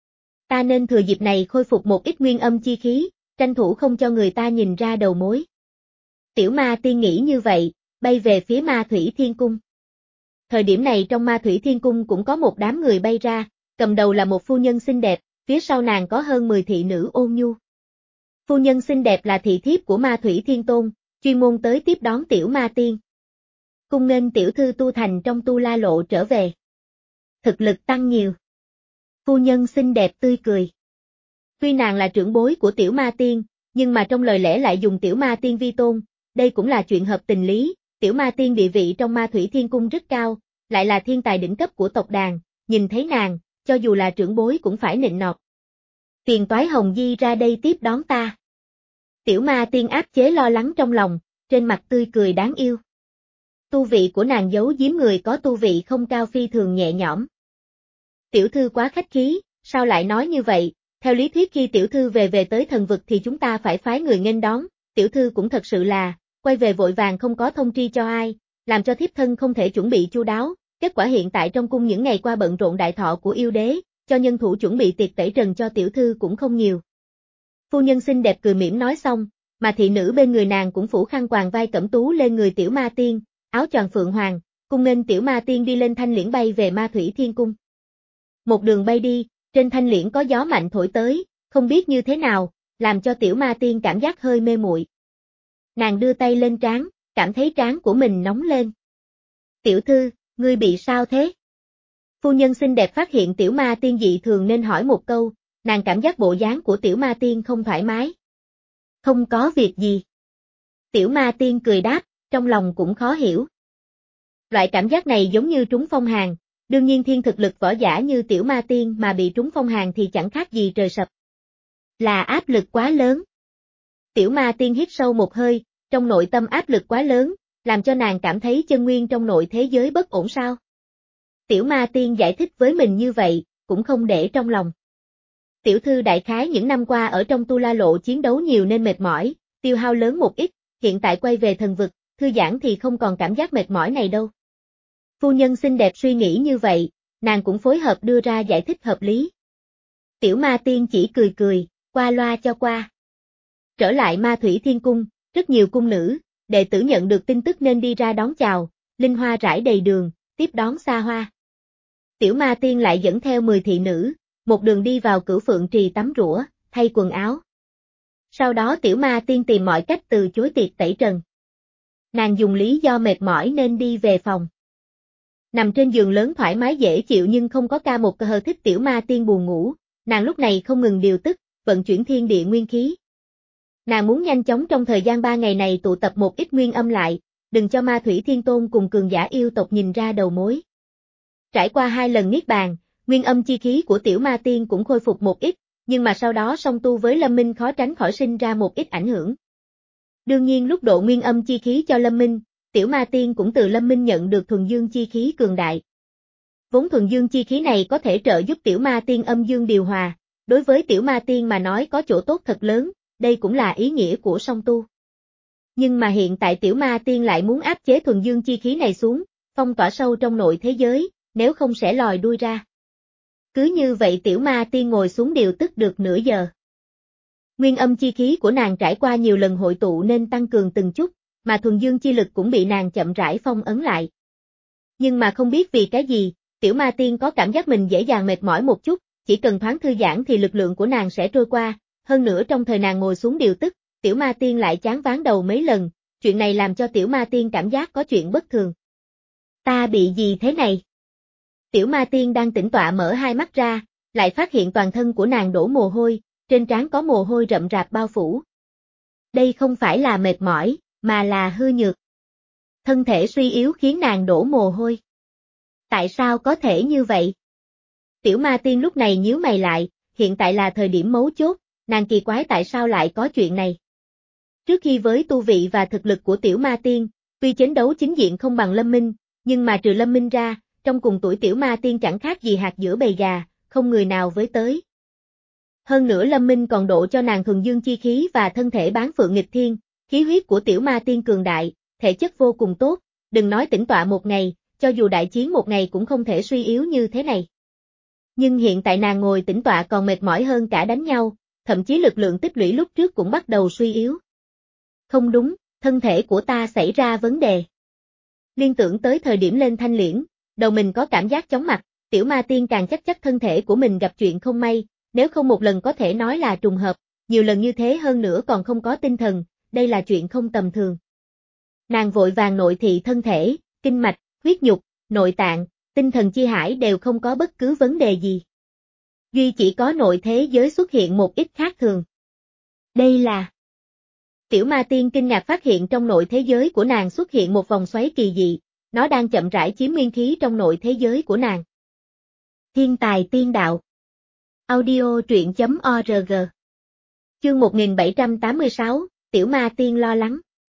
Ta nên thừa dịp này khôi phục một ít nguyên âm chi khí, tranh thủ không cho người ta nhìn ra đầu mối. Tiểu Ma Tiên nghĩ như vậy, bay về phía Ma Thủy Thiên Cung. Thời điểm này trong Ma Thủy Thiên Cung cũng có một đám người bay ra, cầm đầu là một phu nhân xinh đẹp, phía sau nàng có hơn mười thị nữ ôn nhu. Phu nhân xinh đẹp là thị thiếp của Ma Thủy Thiên Tôn, chuyên môn tới tiếp đón Tiểu Ma Tiên. Cung nghênh tiểu thư tu thành trong Tu La Lộ trở về. Thực lực tăng nhiều. Phu nhân xinh đẹp tươi cười. Tuy nàng là trưởng bối của Tiểu Ma Tiên, nhưng mà trong lời lẽ lại dùng Tiểu Ma Tiên vi tôn, đây cũng là chuyện hợp tình lý, Tiểu Ma Tiên địa vị trong Ma Thủy Thiên Cung rất cao, lại là thiên tài đỉnh cấp của tộc đàn, nhìn thấy nàng, cho dù là trưởng bối cũng phải nịnh nọt. Phiền toái Hồng Di ra đây tiếp đón ta. Tiểu Ma Tiên áp chế lo lắng trong lòng, trên mặt tươi cười đáng yêu. Tu vị của nàng giấu giếm người có tu vị không cao phi thường nhẹ nhõm. Tiểu thư quá khách khí, sao lại nói như vậy, theo lý thuyết khi tiểu thư về về tới thần vực thì chúng ta phải phái người nghênh đón, tiểu thư cũng thật sự là, quay về vội vàng không có thông tri cho ai, làm cho thiếp thân không thể chuẩn bị chu đáo, kết quả hiện tại trong cung những ngày qua bận rộn đại thọ của yêu đế, cho nhân thủ chuẩn bị tiệc tẩy trần cho tiểu thư cũng không nhiều. Phu nhân xinh đẹp cười mỉm nói xong, mà thị nữ bên người nàng cũng phủ khăn quàng vai cẩm tú lên người Tiểu Ma Tiên, áo choàng phượng hoàng, cung nghênh Tiểu Ma Tiên đi lên thanh liễn bay về Ma Thủy Thiên Cung. Một đường bay đi, trên thanh liễn có gió mạnh thổi tới, không biết như thế nào, làm cho Tiểu Ma Tiên cảm giác hơi mê muội. Nàng đưa tay lên trán, cảm thấy trán của mình nóng lên. Tiểu thư, ngươi bị sao thế? Phu nhân xinh đẹp phát hiện Tiểu Ma Tiên dị thường nên hỏi một câu, nàng cảm giác bộ dáng của Tiểu Ma Tiên không thoải mái. Không có việc gì. Tiểu Ma Tiên cười đáp, trong lòng cũng khó hiểu. Loại cảm giác này giống như trúng phong hàn, Đương nhiên thiên thực lực võ giả như tiểu ma tiên mà bị trúng phong hàn thì chẳng khác gì trời sập. Là áp lực quá lớn. Tiểu ma tiên hít sâu một hơi, trong nội tâm áp lực quá lớn, làm cho nàng cảm thấy chân nguyên trong nội thế giới bất ổn sao. Tiểu ma tiên giải thích với mình như vậy, cũng không để trong lòng. Tiểu thư đại khái những năm qua ở trong Tu La Lộ chiến đấu nhiều nên mệt mỏi, tiêu hao lớn một ít, hiện tại quay về thần vực, thư giãn thì không còn cảm giác mệt mỏi này đâu. Phu nhân xinh đẹp suy nghĩ như vậy, nàng cũng phối hợp đưa ra giải thích hợp lý. Tiểu ma tiên chỉ cười cười, qua loa cho qua. Trở lại Ma Thủy Thiên Cung, rất nhiều cung nữ, đệ tử nhận được tin tức nên đi ra đón chào, linh hoa rải đầy đường, tiếp đón xa hoa. Tiểu ma tiên lại dẫn theo mười thị nữ, một đường đi vào Cửu Phượng Trì tắm rửa, thay quần áo. Sau đó tiểu ma tiên tìm mọi cách từ chối tiệc tẩy trần. Nàng dùng lý do mệt mỏi nên đi về phòng. Nằm trên giường lớn thoải mái dễ chịu nhưng không có ca một cơ hờ thích tiểu ma tiên buồn ngủ, nàng lúc này không ngừng điều tức, vận chuyển thiên địa nguyên khí. Nàng muốn nhanh chóng trong thời gian ba ngày này tụ tập một ít nguyên âm lại, đừng cho Ma Thủy Thiên Tôn cùng cường giả yêu tộc nhìn ra đầu mối. Trải qua hai lần niết bàn, nguyên âm chi khí của tiểu ma tiên cũng khôi phục một ít, nhưng mà sau đó song tu với Lâm Minh khó tránh khỏi sinh ra một ít ảnh hưởng. Đương nhiên lúc độ nguyên âm chi khí cho Lâm Minh, tiểu ma tiên cũng từ Lâm Minh nhận được thuần dương chi khí cường đại. Vốn thuần dương chi khí này có thể trợ giúp tiểu ma tiên âm dương điều hòa, đối với tiểu ma tiên mà nói có chỗ tốt thật lớn, đây cũng là ý nghĩa của song tu. Nhưng mà hiện tại tiểu ma tiên lại muốn áp chế thuần dương chi khí này xuống, phong tỏa sâu trong nội thế giới, nếu không sẽ lòi đuôi ra. Cứ như vậy tiểu ma tiên ngồi xuống điều tức được nửa giờ. Nguyên âm chi khí của nàng trải qua nhiều lần hội tụ nên tăng cường từng chút, mà thuần dương chi lực cũng bị nàng chậm rãi phong ấn lại. Nhưng mà không biết vì cái gì, tiểu ma tiên có cảm giác mình dễ dàng mệt mỏi một chút, chỉ cần thoáng thư giãn thì lực lượng của nàng sẽ trôi qua, hơn nữa trong thời nàng ngồi xuống điều tức, tiểu ma tiên lại chán ván đầu mấy lần, chuyện này làm cho tiểu ma tiên cảm giác có chuyện bất thường. Ta bị gì thế này? Tiểu ma tiên đang tĩnh tọa mở hai mắt ra, lại phát hiện toàn thân của nàng đổ mồ hôi, trên trán có mồ hôi rậm rạp bao phủ. Đây không phải là mệt mỏi, mà là hư nhược. Thân thể suy yếu khiến nàng đổ mồ hôi. Tại sao có thể như vậy? Tiểu ma tiên lúc này nhíu mày lại, hiện tại là thời điểm mấu chốt, nàng kỳ quái tại sao lại có chuyện này. Trước khi với tu vị và thực lực của tiểu ma tiên, tuy chiến đấu chính diện không bằng Lâm Minh, nhưng mà trừ Lâm Minh ra, trong cùng tuổi tiểu ma tiên chẳng khác gì hạt giữa bầy gà, không người nào với tới. Hơn nữa Lâm Minh còn độ cho nàng thuần dương chi khí và thân thể bán phượng nghịch thiên, khí huyết của tiểu ma tiên cường đại, thể chất vô cùng tốt, đừng nói tĩnh tọa một ngày, cho dù đại chiến một ngày cũng không thể suy yếu như thế này. Nhưng hiện tại nàng ngồi tĩnh tọa còn mệt mỏi hơn cả đánh nhau, thậm chí lực lượng tích lũy lúc trước cũng bắt đầu suy yếu. Không đúng, thân thể của ta xảy ra vấn đề. Liên tưởng tới thời điểm lên thanh liễn, đầu mình có cảm giác chóng mặt, tiểu ma tiên càng chắc chắc thân thể của mình gặp chuyện không may, nếu không một lần có thể nói là trùng hợp, nhiều lần như thế hơn nữa còn không có tinh thần, đây là chuyện không tầm thường. Nàng vội vàng nội thị thân thể, kinh mạch, huyết nhục, nội tạng, tinh thần chi hải đều không có bất cứ vấn đề gì. Duy chỉ có nội thế giới xuất hiện một ít khác thường. Đây là... Tiểu ma tiên kinh ngạc phát hiện trong nội thế giới của nàng xuất hiện một vòng xoáy kỳ dị, nó đang chậm rãi chiếm nguyên khí trong nội thế giới của nàng. Thiên tài tiên đạo. Audio truyện chấm org. Chương một nghìn bảy trăm tám mươi sáu, Tiểu ma tiên lo lắng.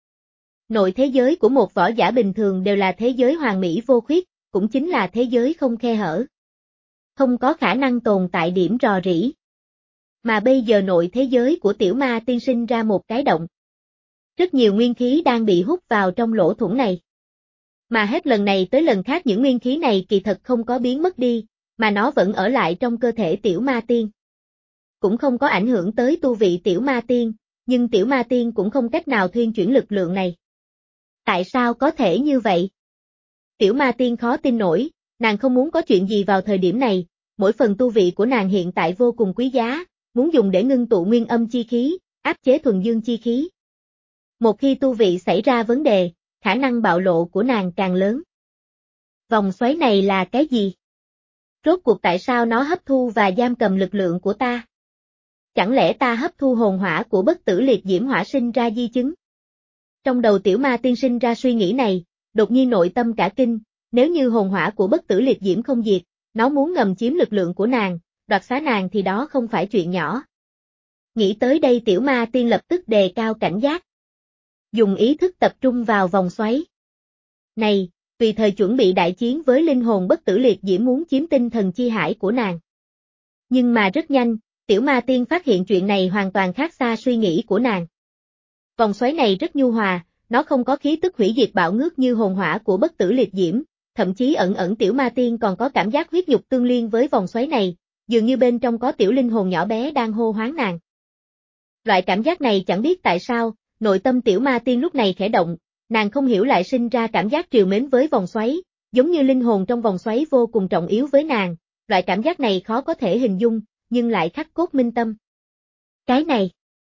Nội thế giới của một võ giả bình thường đều là thế giới hoàn mỹ vô khuyết, cũng chính là thế giới không khe hở. Không có khả năng tồn tại điểm rò rỉ. Mà bây giờ nội thế giới của tiểu ma tiên sinh ra một cái động. Rất nhiều nguyên khí đang bị hút vào trong lỗ thủng này. Mà hết lần này tới lần khác những nguyên khí này kỳ thật không có biến mất đi, mà nó vẫn ở lại trong cơ thể tiểu ma tiên. Cũng không có ảnh hưởng tới tu vị tiểu ma tiên, nhưng tiểu ma tiên cũng không cách nào thuyên chuyển lực lượng này. Tại sao có thể như vậy? Tiểu ma tiên khó tin nổi, nàng không muốn có chuyện gì vào thời điểm này, mỗi phần tu vị của nàng hiện tại vô cùng quý giá, muốn dùng để ngưng tụ nguyên âm chi khí, áp chế thuần dương chi khí. Một khi tu vị xảy ra vấn đề, khả năng bạo lộ của nàng càng lớn. Vòng xoáy này là cái gì? Rốt cuộc tại sao nó hấp thu và giam cầm lực lượng của ta? Chẳng lẽ ta hấp thu hồn hỏa của bất tử liệt diễm hỏa sinh ra di chứng? Trong đầu tiểu ma tiên sinh ra suy nghĩ này, đột nhiên nội tâm cả kinh, Nếu như hồn hỏa của bất tử liệt diễm không diệt, nó muốn ngầm chiếm lực lượng của nàng, đoạt xá nàng thì đó không phải chuyện nhỏ. Nghĩ tới đây tiểu ma tiên lập tức đề cao cảnh giác. Dùng ý thức tập trung vào vòng xoáy. Này, tùy thời chuẩn bị đại chiến với linh hồn bất tử liệt diễm muốn chiếm tinh thần chi hải của nàng. Nhưng mà rất nhanh, tiểu ma tiên phát hiện chuyện này hoàn toàn khác xa suy nghĩ của nàng. Vòng xoáy này rất nhu hòa, nó không có khí tức hủy diệt bạo ngược như hồn hỏa của bất tử liệt diễm, thậm chí ẩn ẩn tiểu ma tiên còn có cảm giác huyết nhục tương liên với vòng xoáy này, dường như bên trong có tiểu linh hồn nhỏ bé đang hô hoán nàng. Loại cảm giác này chẳng biết tại sao, nội tâm tiểu ma tiên lúc này khẽ động, nàng không hiểu lại sinh ra cảm giác trìu mến với vòng xoáy, giống như linh hồn trong vòng xoáy vô cùng trọng yếu với nàng, loại cảm giác này khó có thể hình dung, nhưng lại khắc cốt minh tâm. Cái này,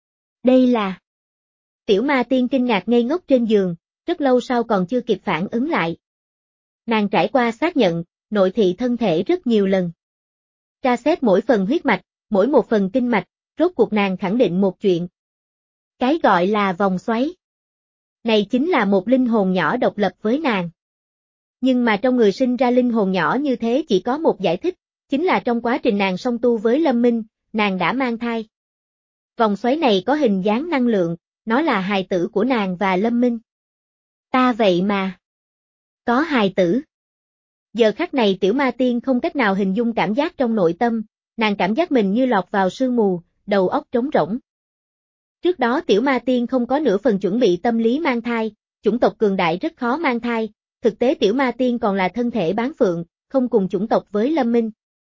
đây là... Tiểu ma tiên kinh ngạc ngây ngốc trên giường, rất lâu sau còn chưa kịp phản ứng lại. Nàng trải qua xác nhận, nội thị thân thể rất nhiều lần. Tra xét mỗi phần huyết mạch, mỗi một phần kinh mạch, rốt cuộc nàng khẳng định một chuyện. Cái gọi là vòng xoáy. Này chính là một linh hồn nhỏ độc lập với nàng. Nhưng mà trong người sinh ra linh hồn nhỏ như thế chỉ có một giải thích, chính là trong quá trình nàng song tu với Lâm Minh, nàng đã mang thai. Vòng xoáy này có hình dáng năng lượng, nó là hài tử của nàng và Lâm Minh. Ta vậy mà. Có hài tử. Giờ khắc này tiểu ma tiên không cách nào hình dung cảm giác trong nội tâm, nàng cảm giác mình như lọt vào sương mù, đầu óc trống rỗng. Trước đó tiểu ma tiên không có nửa phần chuẩn bị tâm lý mang thai, chủng tộc cường đại rất khó mang thai, thực tế tiểu ma tiên còn là thân thể bán phượng, không cùng chủng tộc với Lâm Minh.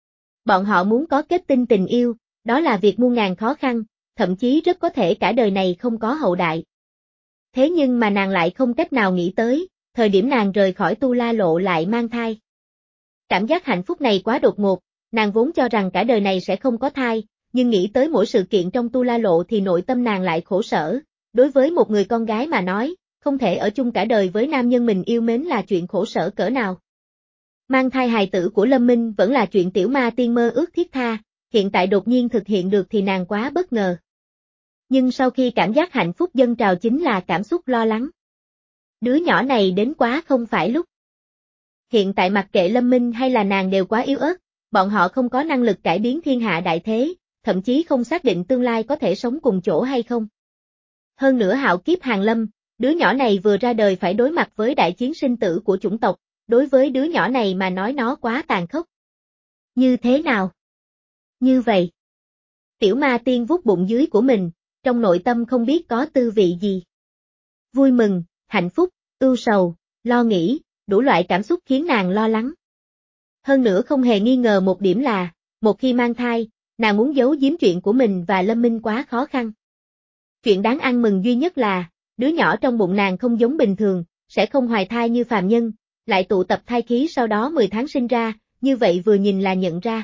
Bọn họ muốn có kết tinh tình yêu, đó là việc muôn ngàn khó khăn, thậm chí rất có thể cả đời này không có hậu đại. Thế nhưng mà nàng lại không cách nào nghĩ tới, thời điểm nàng rời khỏi Tu La Lộ lại mang thai. Cảm giác hạnh phúc này quá đột ngột, nàng vốn cho rằng cả đời này sẽ không có thai, nhưng nghĩ tới mỗi sự kiện trong Tu La Lộ thì nội tâm nàng lại khổ sở. Đối với một người con gái mà nói, không thể ở chung cả đời với nam nhân mình yêu mến là chuyện khổ sở cỡ nào. Mang thai hài tử của Lâm Minh vẫn là chuyện tiểu ma tiên mơ ước thiết tha, hiện tại đột nhiên thực hiện được thì nàng quá bất ngờ. Nhưng sau khi cảm giác hạnh phúc dâng trào chính là cảm xúc lo lắng. Đứa nhỏ này đến quá không phải lúc. Hiện tại mặc kệ Lâm Minh hay là nàng đều quá yếu ớt, bọn họ không có năng lực cải biến thiên hạ đại thế, thậm chí không xác định tương lai có thể sống cùng chỗ hay không. Hơn nữa hạo kiếp hàng lâm, đứa nhỏ này vừa ra đời phải đối mặt với đại chiến sinh tử của chủng tộc, đối với đứa nhỏ này mà nói nó quá tàn khốc. Như thế nào? Như vậy. Tiểu ma tiên vuốt bụng dưới của mình, trong nội tâm không biết có tư vị gì. Vui mừng, hạnh phúc, ưu sầu, lo nghĩ, đủ loại cảm xúc khiến nàng lo lắng. Hơn nữa không hề nghi ngờ một điểm là, một khi mang thai, nàng muốn giấu giếm chuyện của mình và Lâm Minh quá khó khăn. Chuyện đáng ăn mừng duy nhất là, đứa nhỏ trong bụng nàng không giống bình thường, sẽ không hoài thai như phàm nhân, lại tụ tập thai khí sau đó mười tháng sinh ra, như vậy vừa nhìn là nhận ra.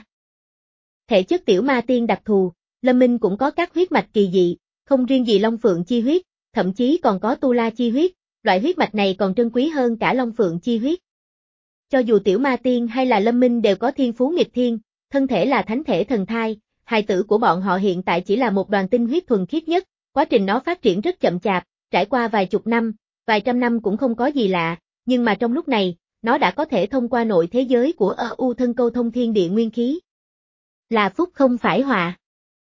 Thể chất tiểu ma tiên đặc thù, Lâm Minh cũng có các huyết mạch kỳ dị, không riêng gì Long Phượng chi huyết, thậm chí còn có Tu La chi huyết, loại huyết mạch này còn trân quý hơn cả Long Phượng chi huyết. Cho dù tiểu ma tiên hay là Lâm Minh đều có thiên phú nghịch thiên, thân thể là thánh thể thần thai, hài tử của bọn họ hiện tại chỉ là một đoàn tinh huyết thuần khiết nhất, quá trình nó phát triển rất chậm chạp, trải qua vài chục năm, vài trăm năm cũng không có gì lạ, nhưng mà trong lúc này, nó đã có thể thông qua nội thế giới của ơ u thân câu thông thiên địa nguyên khí. Là phúc không phải họa.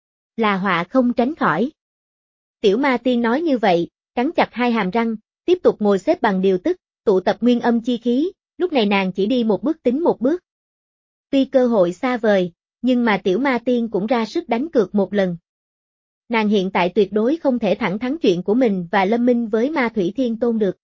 Là họa không tránh khỏi. Tiểu ma tiên nói như vậy, cắn chặt hai hàm răng, tiếp tục ngồi xếp bằng điều tức, tụ tập nguyên âm chi khí, lúc này nàng chỉ đi một bước tính một bước. Tuy cơ hội xa vời, nhưng mà tiểu ma tiên cũng ra sức đánh cược một lần. Nàng hiện tại tuyệt đối không thể thẳng thắn chuyện của mình và Lâm Minh với Ma Thủy Thiên Tôn được.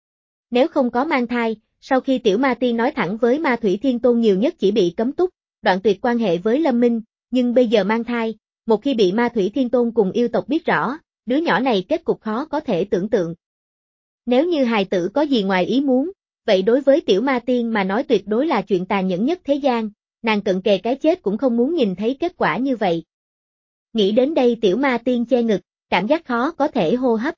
Nếu không có mang thai, sau khi tiểu ma tiên nói thẳng với Ma Thủy Thiên Tôn nhiều nhất chỉ bị cấm túc, đoạn tuyệt quan hệ với Lâm Minh, nhưng bây giờ mang thai, một khi bị Ma Thủy Thiên Tôn cùng yêu tộc biết rõ, đứa nhỏ này kết cục khó có thể tưởng tượng. Nếu như hài tử có gì ngoài ý muốn, vậy đối với tiểu ma tiên mà nói tuyệt đối là chuyện tàn nhẫn nhất thế gian, nàng cận kề cái chết cũng không muốn nhìn thấy kết quả như vậy. Nghĩ đến đây tiểu ma tiên che ngực, cảm giác khó có thể hô hấp.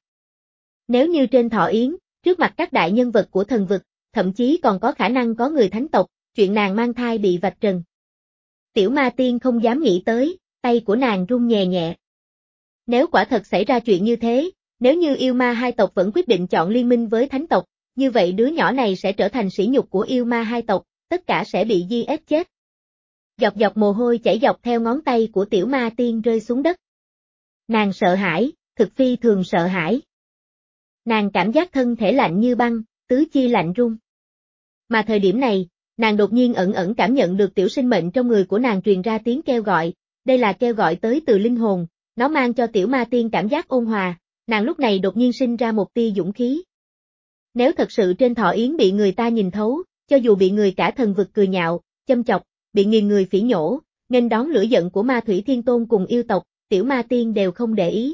Nếu như trên thọ yến, trước mặt các đại nhân vật của thần vực, thậm chí còn có khả năng có người thánh tộc, chuyện nàng mang thai bị vạch trần. Tiểu ma tiên không dám nghĩ tới, tay của nàng run nhẹ nhẹ. Nếu quả thật xảy ra chuyện như thế, nếu như yêu ma hai tộc vẫn quyết định chọn liên minh với thánh tộc, như vậy đứa nhỏ này sẽ trở thành sỉ nhục của yêu ma hai tộc, tất cả sẽ bị giết chết. Dọc dọc mồ hôi chảy dọc theo ngón tay của tiểu ma tiên rơi xuống đất. Nàng sợ hãi, thực phi thường sợ hãi. Nàng cảm giác thân thể lạnh như băng, tứ chi lạnh run. Mà thời điểm này, nàng đột nhiên ẩn ẩn cảm nhận được tiểu sinh mệnh trong người của nàng truyền ra tiếng kêu gọi, đây là kêu gọi tới từ linh hồn, nó mang cho tiểu ma tiên cảm giác ôn hòa, nàng lúc này đột nhiên sinh ra một tia dũng khí. Nếu thật sự trên thọ yến bị người ta nhìn thấu, cho dù bị người cả thần vực cười nhạo, châm chọc, bị nghìn người phỉ nhổ, nghênh đón lửa giận của ma thủy thiên tôn cùng yêu tộc, tiểu ma tiên đều không để ý.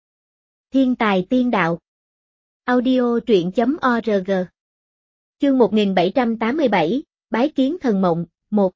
Thiên tài tiên đạo. Audio truyện chấm org. Chương một nghìn bảy trăm tám mươi bảy, Bái kiến thần mộng, một.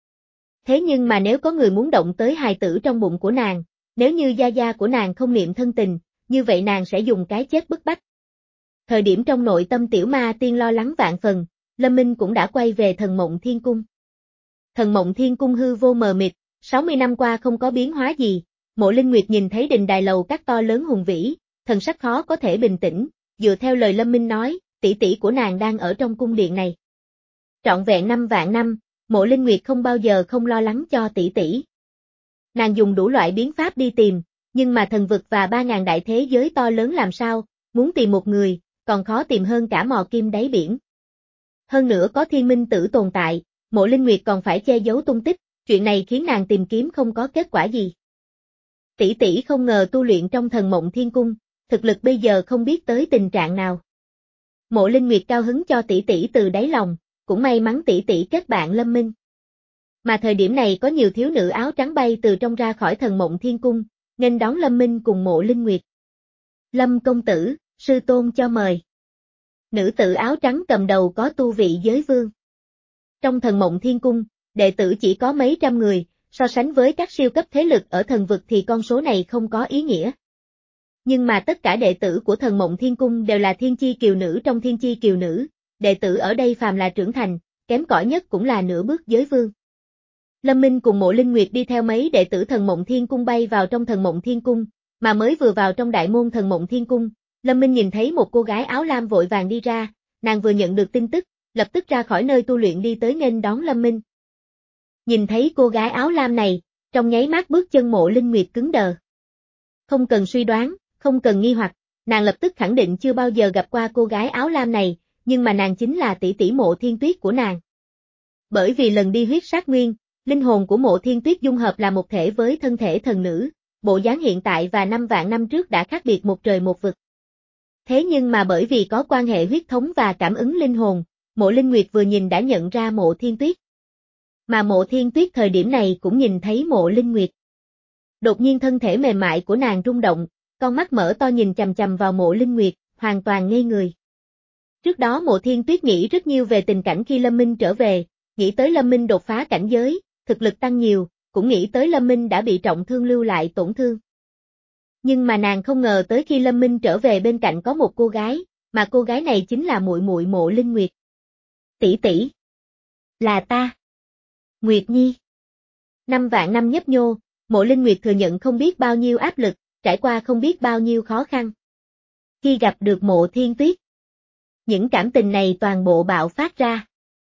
Thế nhưng mà nếu có người muốn động tới hài tử trong bụng của nàng, nếu như gia gia của nàng không niệm thân tình, như vậy nàng sẽ dùng cái chết bức bách. Thời điểm trong nội tâm tiểu ma tiên lo lắng vạn phần, Lâm Minh cũng đã quay về thần mộng thiên cung. Thần mộng thiên cung hư vô mờ mịt, sáu mươi năm qua không có biến hóa gì, Mộ Linh Nguyệt nhìn thấy đình đài lầu các to lớn hùng vĩ, thần sắc khó có thể bình tĩnh, dựa theo lời Lâm Minh nói, tỷ tỷ của nàng đang ở trong cung điện này. Trọn vẹn năm vạn năm, Mộ Linh Nguyệt không bao giờ không lo lắng cho tỷ tỷ. Nàng dùng đủ loại biến pháp đi tìm, nhưng mà thần vực và ba ngàn đại thế giới to lớn làm sao, muốn tìm một người, còn khó tìm hơn cả mò kim đáy biển. Hơn nữa có thiên minh tử tồn tại, Mộ Linh Nguyệt còn phải che giấu tung tích, chuyện này khiến nàng tìm kiếm không có kết quả gì. Tỷ tỷ không ngờ tu luyện trong thần mộng thiên cung, thực lực bây giờ không biết tới tình trạng nào. Mộ Linh Nguyệt cao hứng cho tỷ tỷ từ đáy lòng, cũng may mắn tỷ tỷ kết bạn Lâm Minh. Mà thời điểm này có nhiều thiếu nữ áo trắng bay từ trong ra khỏi thần mộng thiên cung, nghênh đón Lâm Minh cùng Mộ Linh Nguyệt. Lâm công tử, sư tôn cho mời. Nữ tử áo trắng cầm đầu có tu vị giới vương. Trong thần mộng thiên cung, đệ tử chỉ có mấy trăm người, so sánh với các siêu cấp thế lực ở thần vực thì con số này không có ý nghĩa. Nhưng mà tất cả đệ tử của thần mộng thiên cung đều là thiên chi kiều nữ trong thiên chi kiều nữ, đệ tử ở đây phàm là trưởng thành, kém cỏi nhất cũng là nửa bước giới vương. Lâm Minh cùng Mộ Linh Nguyệt đi theo mấy đệ tử thần mộng thiên cung bay vào trong thần mộng thiên cung, mà mới vừa vào trong đại môn thần mộng thiên cung, Lâm Minh nhìn thấy một cô gái áo lam vội vàng đi ra, nàng vừa nhận được tin tức, lập tức ra khỏi nơi tu luyện đi tới nghênh đón Lâm Minh. Nhìn thấy cô gái áo lam này, trong nháy mắt bước chân Mộ Linh Nguyệt cứng đờ. Không cần suy đoán, không cần nghi hoặc, nàng lập tức khẳng định chưa bao giờ gặp qua cô gái áo lam này, nhưng mà nàng chính là tỷ tỷ Mộ Thiên Tuyết của nàng. Bởi vì lần đi huyết sát nguyên, linh hồn của Mộ Thiên Tuyết dung hợp là một thể với thân thể thần nữ, bộ dáng hiện tại và năm vạn năm trước đã khác biệt một trời một vực. Thế nhưng mà bởi vì có quan hệ huyết thống và cảm ứng linh hồn, Mộ Linh Nguyệt vừa nhìn đã nhận ra Mộ Thiên Tuyết. Mà Mộ Thiên Tuyết thời điểm này cũng nhìn thấy Mộ Linh Nguyệt. Đột nhiên thân thể mềm mại của nàng rung động, con mắt mở to nhìn chằm chằm vào Mộ Linh Nguyệt, hoàn toàn ngây người. Trước đó Mộ Thiên Tuyết nghĩ rất nhiều về tình cảnh khi Lâm Minh trở về, nghĩ tới Lâm Minh đột phá cảnh giới, thực lực tăng nhiều, cũng nghĩ tới Lâm Minh đã bị trọng thương lưu lại tổn thương. Nhưng mà nàng không ngờ tới khi Lâm Minh trở về bên cạnh có một cô gái, mà cô gái này chính là muội muội Mộ Linh Nguyệt. Tỷ tỷ, là ta. Nguyệt Nhi. Năm vạn năm nhấp nhô, Mộ Linh Nguyệt thừa nhận không biết bao nhiêu áp lực, trải qua không biết bao nhiêu khó khăn. Khi gặp được Mộ Thiên Tuyết, những cảm tình này toàn bộ bạo phát ra.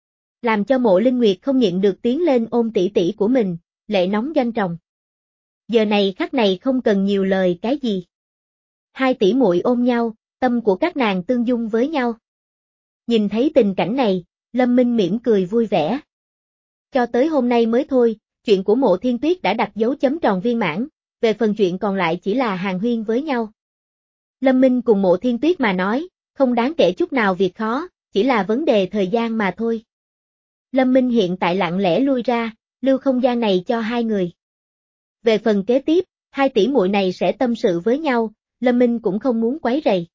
Làm cho Mộ Linh Nguyệt không nhịn được tiến lên ôm tỷ tỷ của mình, lệ nóng doanh tròng. Giờ này khắc này không cần nhiều lời cái gì. Hai tỷ muội ôm nhau, tâm của các nàng tương dung với nhau. Nhìn thấy tình cảnh này, Lâm Minh mỉm cười vui vẻ. Cho tới hôm nay mới thôi, chuyện của Mộ Thiên Tuyết đã đặt dấu chấm tròn viên mãn, về phần chuyện còn lại chỉ là hàn huyên với nhau. Lâm Minh cùng Mộ Thiên Tuyết mà nói, không đáng kể chút nào việc khó, chỉ là vấn đề thời gian mà thôi. Lâm Minh hiện tại lặng lẽ lui ra, lưu không gian này cho hai người. Về phần kế tiếp, hai tỷ muội này sẽ tâm sự với nhau, Lâm Minh cũng không muốn quấy rầy.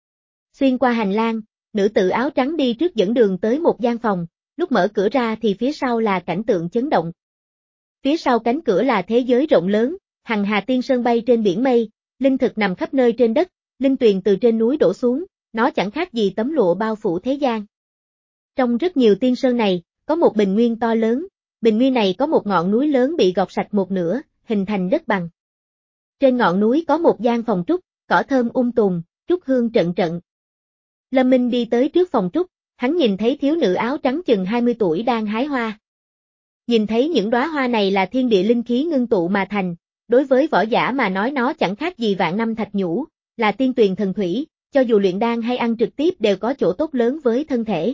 Xuyên qua hành lang, nữ tử áo trắng đi trước dẫn đường tới một gian phòng, lúc mở cửa ra thì phía sau là cảnh tượng chấn động. Phía sau cánh cửa là thế giới rộng lớn, hằng hà tiên sơn bay trên biển mây, linh thực nằm khắp nơi trên đất, linh tuyền từ trên núi đổ xuống, nó chẳng khác gì tấm lụa bao phủ thế gian. Trong rất nhiều tiên sơn này, có một bình nguyên to lớn, bình nguyên này có một ngọn núi lớn bị gọt sạch một nửa, hình thành đất bằng. Trên ngọn núi có một gian phòng trúc, cỏ thơm um tùm, trúc hương trận trận. Lâm Minh đi tới trước phòng trúc, hắn nhìn thấy thiếu nữ áo trắng chừng hai mươi tuổi đang hái hoa. Nhìn thấy những đóa hoa này là thiên địa linh khí ngưng tụ mà thành, đối với võ giả mà nói nó chẳng khác gì vạn năm thạch nhũ, là tiên tuyền thần thủy, cho dù luyện đan hay ăn trực tiếp đều có chỗ tốt lớn với thân thể.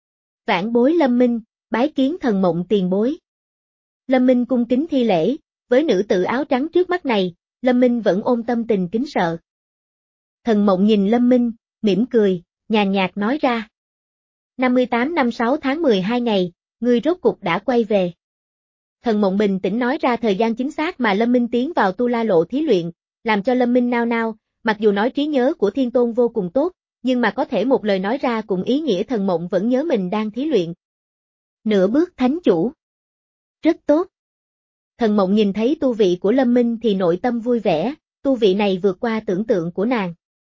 Vãn bối Lâm Minh, bái kiến Thần Mộng tiền bối. Lâm Minh cung kính thi lễ, với nữ tử áo trắng trước mắt này, Lâm Minh vẫn ôm tâm tình kính sợ. Thần Mộng nhìn Lâm Minh, mỉm cười, nhàn nhạt nói ra. năm mươi tám năm sáu tháng mười hai ngày, ngươi rốt cục đã quay về. Thần Mộng bình tĩnh nói ra thời gian chính xác mà Lâm Minh tiến vào Tu La Lộ thí luyện, làm cho Lâm Minh nao nao, mặc dù nói trí nhớ của Thiên Tôn vô cùng tốt, nhưng mà có thể một lời nói ra cũng ý nghĩa Thần Mộng vẫn nhớ mình đang thí luyện. Nửa bước thánh chủ. Rất tốt. Thần Mộng nhìn thấy tu vị của Lâm Minh thì nội tâm vui vẻ, tu vị này vượt qua tưởng tượng của nàng.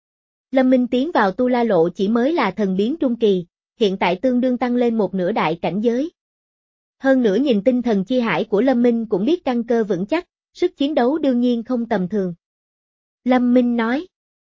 Lâm Minh tiến vào Tu La Lộ chỉ mới là thần biến trung kỳ, hiện tại tương đương tăng lên một nửa đại cảnh giới. Hơn nữa nhìn tinh thần chi hải của Lâm Minh cũng biết căn cơ vững chắc, sức chiến đấu đương nhiên không tầm thường. Lâm Minh nói.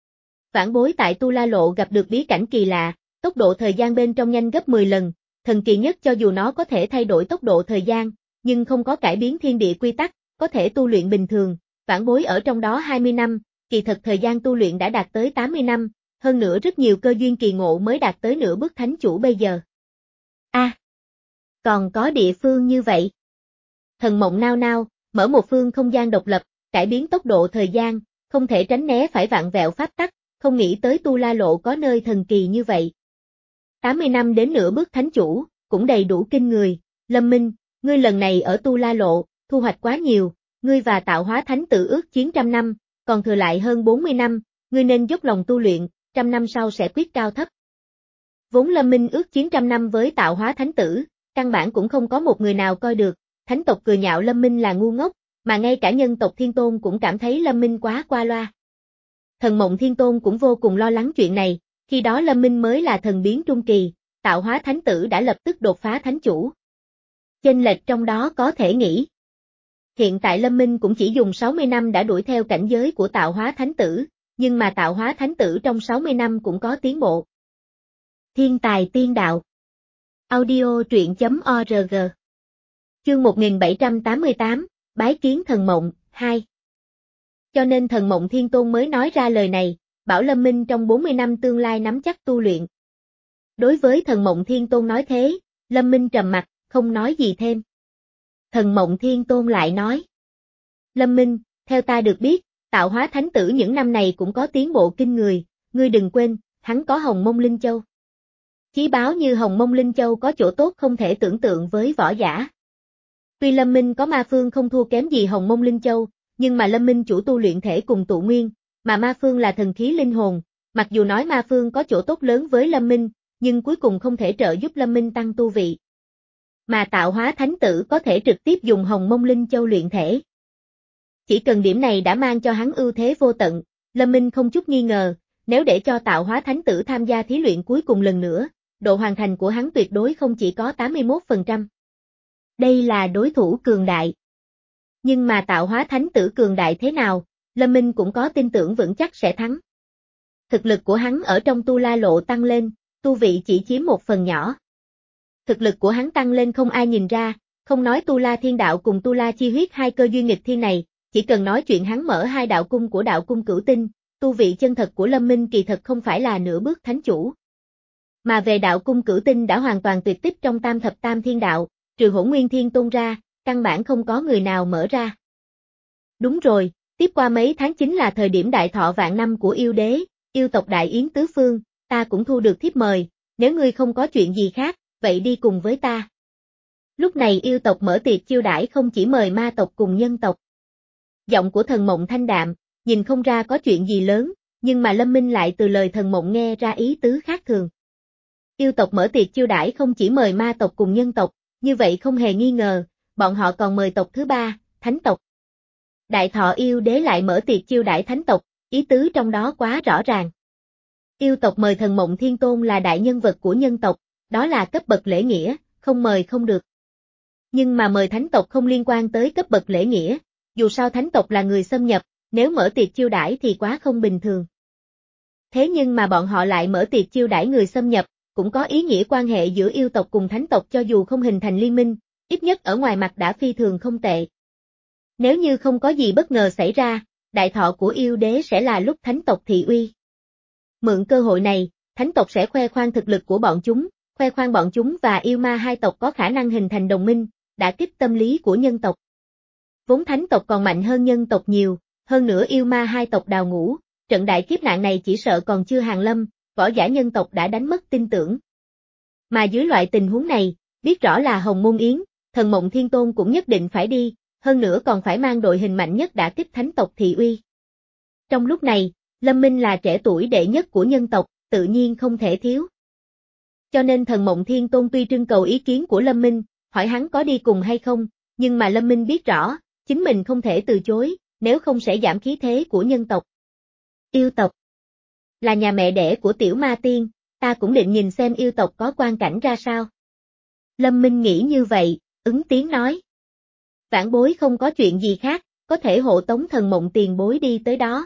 Vãn bối tại Tu La Lộ gặp được bí cảnh kỳ lạ, tốc độ thời gian bên trong nhanh gấp mười lần, thần kỳ nhất cho dù nó có thể thay đổi tốc độ thời gian, nhưng không có cải biến thiên địa quy tắc, có thể tu luyện bình thường, vãn bối ở trong đó hai mươi năm, kỳ thật thời gian tu luyện đã đạt tới tám mươi năm, hơn nữa rất nhiều cơ duyên kỳ ngộ mới đạt tới nửa bước thánh chủ bây giờ. A, à, còn có địa phương như vậy. Thần Mộng nao nao, mở một phương không gian độc lập, cải biến tốc độ thời gian, không thể tránh né phải vạn vẹo pháp tắc, không nghĩ tới Tu La Lộ có nơi thần kỳ như vậy. tám mươi năm đến nửa bước thánh chủ, cũng đầy đủ kinh người. Lâm Minh, ngươi lần này ở Tu La Lộ, thu hoạch quá nhiều, ngươi và Tạo Hóa Thánh Tử ước chiến trăm năm, còn thừa lại hơn bốn mươi năm, ngươi nên dốc lòng tu luyện, trăm năm sau sẽ quyết cao thấp. Vốn Lâm Minh ước chiến trăm năm với Tạo Hóa Thánh Tử, căn bản cũng không có một người nào coi được, thánh tộc cười nhạo Lâm Minh là ngu ngốc, mà ngay cả nhân tộc Thiên Tôn cũng cảm thấy Lâm Minh quá qua loa. Thần Mộng Thiên Tôn cũng vô cùng lo lắng chuyện này, khi đó Lâm Minh mới là thần biến trung kỳ, Tạo Hóa Thánh Tử đã lập tức đột phá thánh chủ. Chênh lệch trong đó có thể nghĩ. Hiện tại Lâm Minh cũng chỉ dùng sáu mươi năm đã đuổi theo cảnh giới của Tạo Hóa Thánh Tử, nhưng mà Tạo Hóa Thánh Tử trong sáu mươi năm cũng có tiến bộ. Thiên tài tiên đạo. Audio truyện chấm org. Chương một nghìn bảy trăm tám mươi tám, Bái kiến Thần Mộng, hai. Cho nên Thần Mộng Thiên Tôn mới nói ra lời này, bảo Lâm Minh trong bốn mươi năm tương lai nắm chắc tu luyện. Đối với Thần Mộng Thiên Tôn nói thế, Lâm Minh trầm mặt, không nói gì thêm. Thần Mộng Thiên Tôn lại nói. Lâm Minh, theo ta được biết, Tạo Hóa Thánh Tử những năm này cũng có tiến bộ kinh người, ngươi đừng quên, hắn có Hồng Mông Linh Châu. Chí báo như Hồng Mông Linh Châu có chỗ tốt không thể tưởng tượng với võ giả. Tuy Lâm Minh có ma phương không thua kém gì Hồng Mông Linh Châu, nhưng mà Lâm Minh chủ tu luyện thể cùng tụ nguyên, mà ma phương là thần khí linh hồn, mặc dù nói ma phương có chỗ tốt lớn với Lâm Minh, nhưng cuối cùng không thể trợ giúp Lâm Minh tăng tu vị. Mà Tạo Hóa Thánh Tử có thể trực tiếp dùng Hồng Mông Linh Châu luyện thể. Chỉ cần điểm này đã mang cho hắn ưu thế vô tận, Lâm Minh không chút nghi ngờ, nếu để cho Tạo Hóa Thánh Tử tham gia thí luyện cuối cùng lần nữa, độ hoàn thành của hắn tuyệt đối không chỉ có tám mươi mốt phần trăm. Đây là đối thủ cường đại. Nhưng mà Tạo Hóa Thánh Tử cường đại thế nào, Lâm Minh cũng có tin tưởng vững chắc sẽ thắng. Thực lực của hắn ở trong Tu La Lộ tăng lên, tu vị chỉ chiếm một phần nhỏ. Thực lực của hắn tăng lên không ai nhìn ra, không nói Tu La Thiên Đạo cùng Tu La Chi Huyết hai cơ duyên nghịch thiên này, chỉ cần nói chuyện hắn mở hai đạo cung của đạo cung cửu tinh, tu vị chân thật của Lâm Minh kỳ thật không phải là nửa bước thánh chủ. Mà về đạo cung cửu tinh đã hoàn toàn tuyệt tích trong tam thập tam thiên đạo, trừ Hỗn Nguyên Thiên Tôn ra, căn bản không có người nào mở ra. Đúng rồi, tiếp qua mấy tháng chính là thời điểm đại thọ vạn năm của yêu đế, yêu tộc đại yến tứ phương, ta cũng thu được thiếp mời, nếu ngươi không có chuyện gì khác, vậy đi cùng với ta. Lúc này yêu tộc mở tiệc chiêu đãi không chỉ mời ma tộc cùng nhân tộc. Giọng của Thần Mộng thanh đạm, nhìn không ra có chuyện gì lớn, nhưng mà Lâm Minh lại từ lời Thần Mộng nghe ra ý tứ khác thường. Yêu tộc mở tiệc chiêu đãi không chỉ mời ma tộc cùng nhân tộc, như vậy không hề nghi ngờ, bọn họ còn mời tộc thứ ba, thánh tộc. Đại thọ yêu đế lại mở tiệc chiêu đãi thánh tộc, ý tứ trong đó quá rõ ràng. Yêu tộc mời Thần Mộng Thiên Tôn là đại nhân vật của nhân tộc, đó là cấp bậc lễ nghĩa, không mời không được. Nhưng mà mời thánh tộc không liên quan tới cấp bậc lễ nghĩa, dù sao thánh tộc là người xâm nhập, nếu mở tiệc chiêu đãi thì quá không bình thường. thế nhưng mà bọn họ lại mở tiệc chiêu đãi người xâm nhập, cũng có ý nghĩa quan hệ giữa yêu tộc cùng thánh tộc cho dù không hình thành liên minh, ít nhất ở ngoài mặt đã phi thường không tệ. Nếu như không có gì bất ngờ xảy ra, đại thọ của yêu đế sẽ là lúc thánh tộc thị uy. Mượn cơ hội này, thánh tộc sẽ khoe khoang thực lực của bọn chúng, khoe khoang bọn chúng và yêu ma hai tộc có khả năng hình thành đồng minh, đã kích tâm lý của nhân tộc. Vốn thánh tộc còn mạnh hơn nhân tộc nhiều, hơn nữa yêu ma hai tộc đào ngũ, trận đại kiếp nạn này chỉ sợ còn chưa hàng lâm, võ giả nhân tộc đã đánh mất tin tưởng. Mà dưới loại tình huống này, biết rõ là Hồng Môn Yến, Thần Mộng Thiên Tôn cũng nhất định phải đi, hơn nữa còn phải mang đội hình mạnh nhất đã kích thánh tộc thị uy. Trong lúc này, Lâm Minh là trẻ tuổi đệ nhất của nhân tộc, tự nhiên không thể thiếu. Cho nên Thần Mộng Thiên Tôn tuy trưng cầu ý kiến của Lâm Minh, hỏi hắn có đi cùng hay không, nhưng mà Lâm Minh biết rõ, chính mình không thể từ chối, nếu không sẽ giảm khí thế của nhân tộc. Yêu tộc là nhà mẹ đẻ của Tiểu Ma Tiên, ta cũng định nhìn xem yêu tộc có quan cảnh ra sao. Lâm Minh nghĩ như vậy, ứng tiếng nói. Vãn bối không có chuyện gì khác, có thể hộ tống Thần Mộng tiền bối đi tới đó.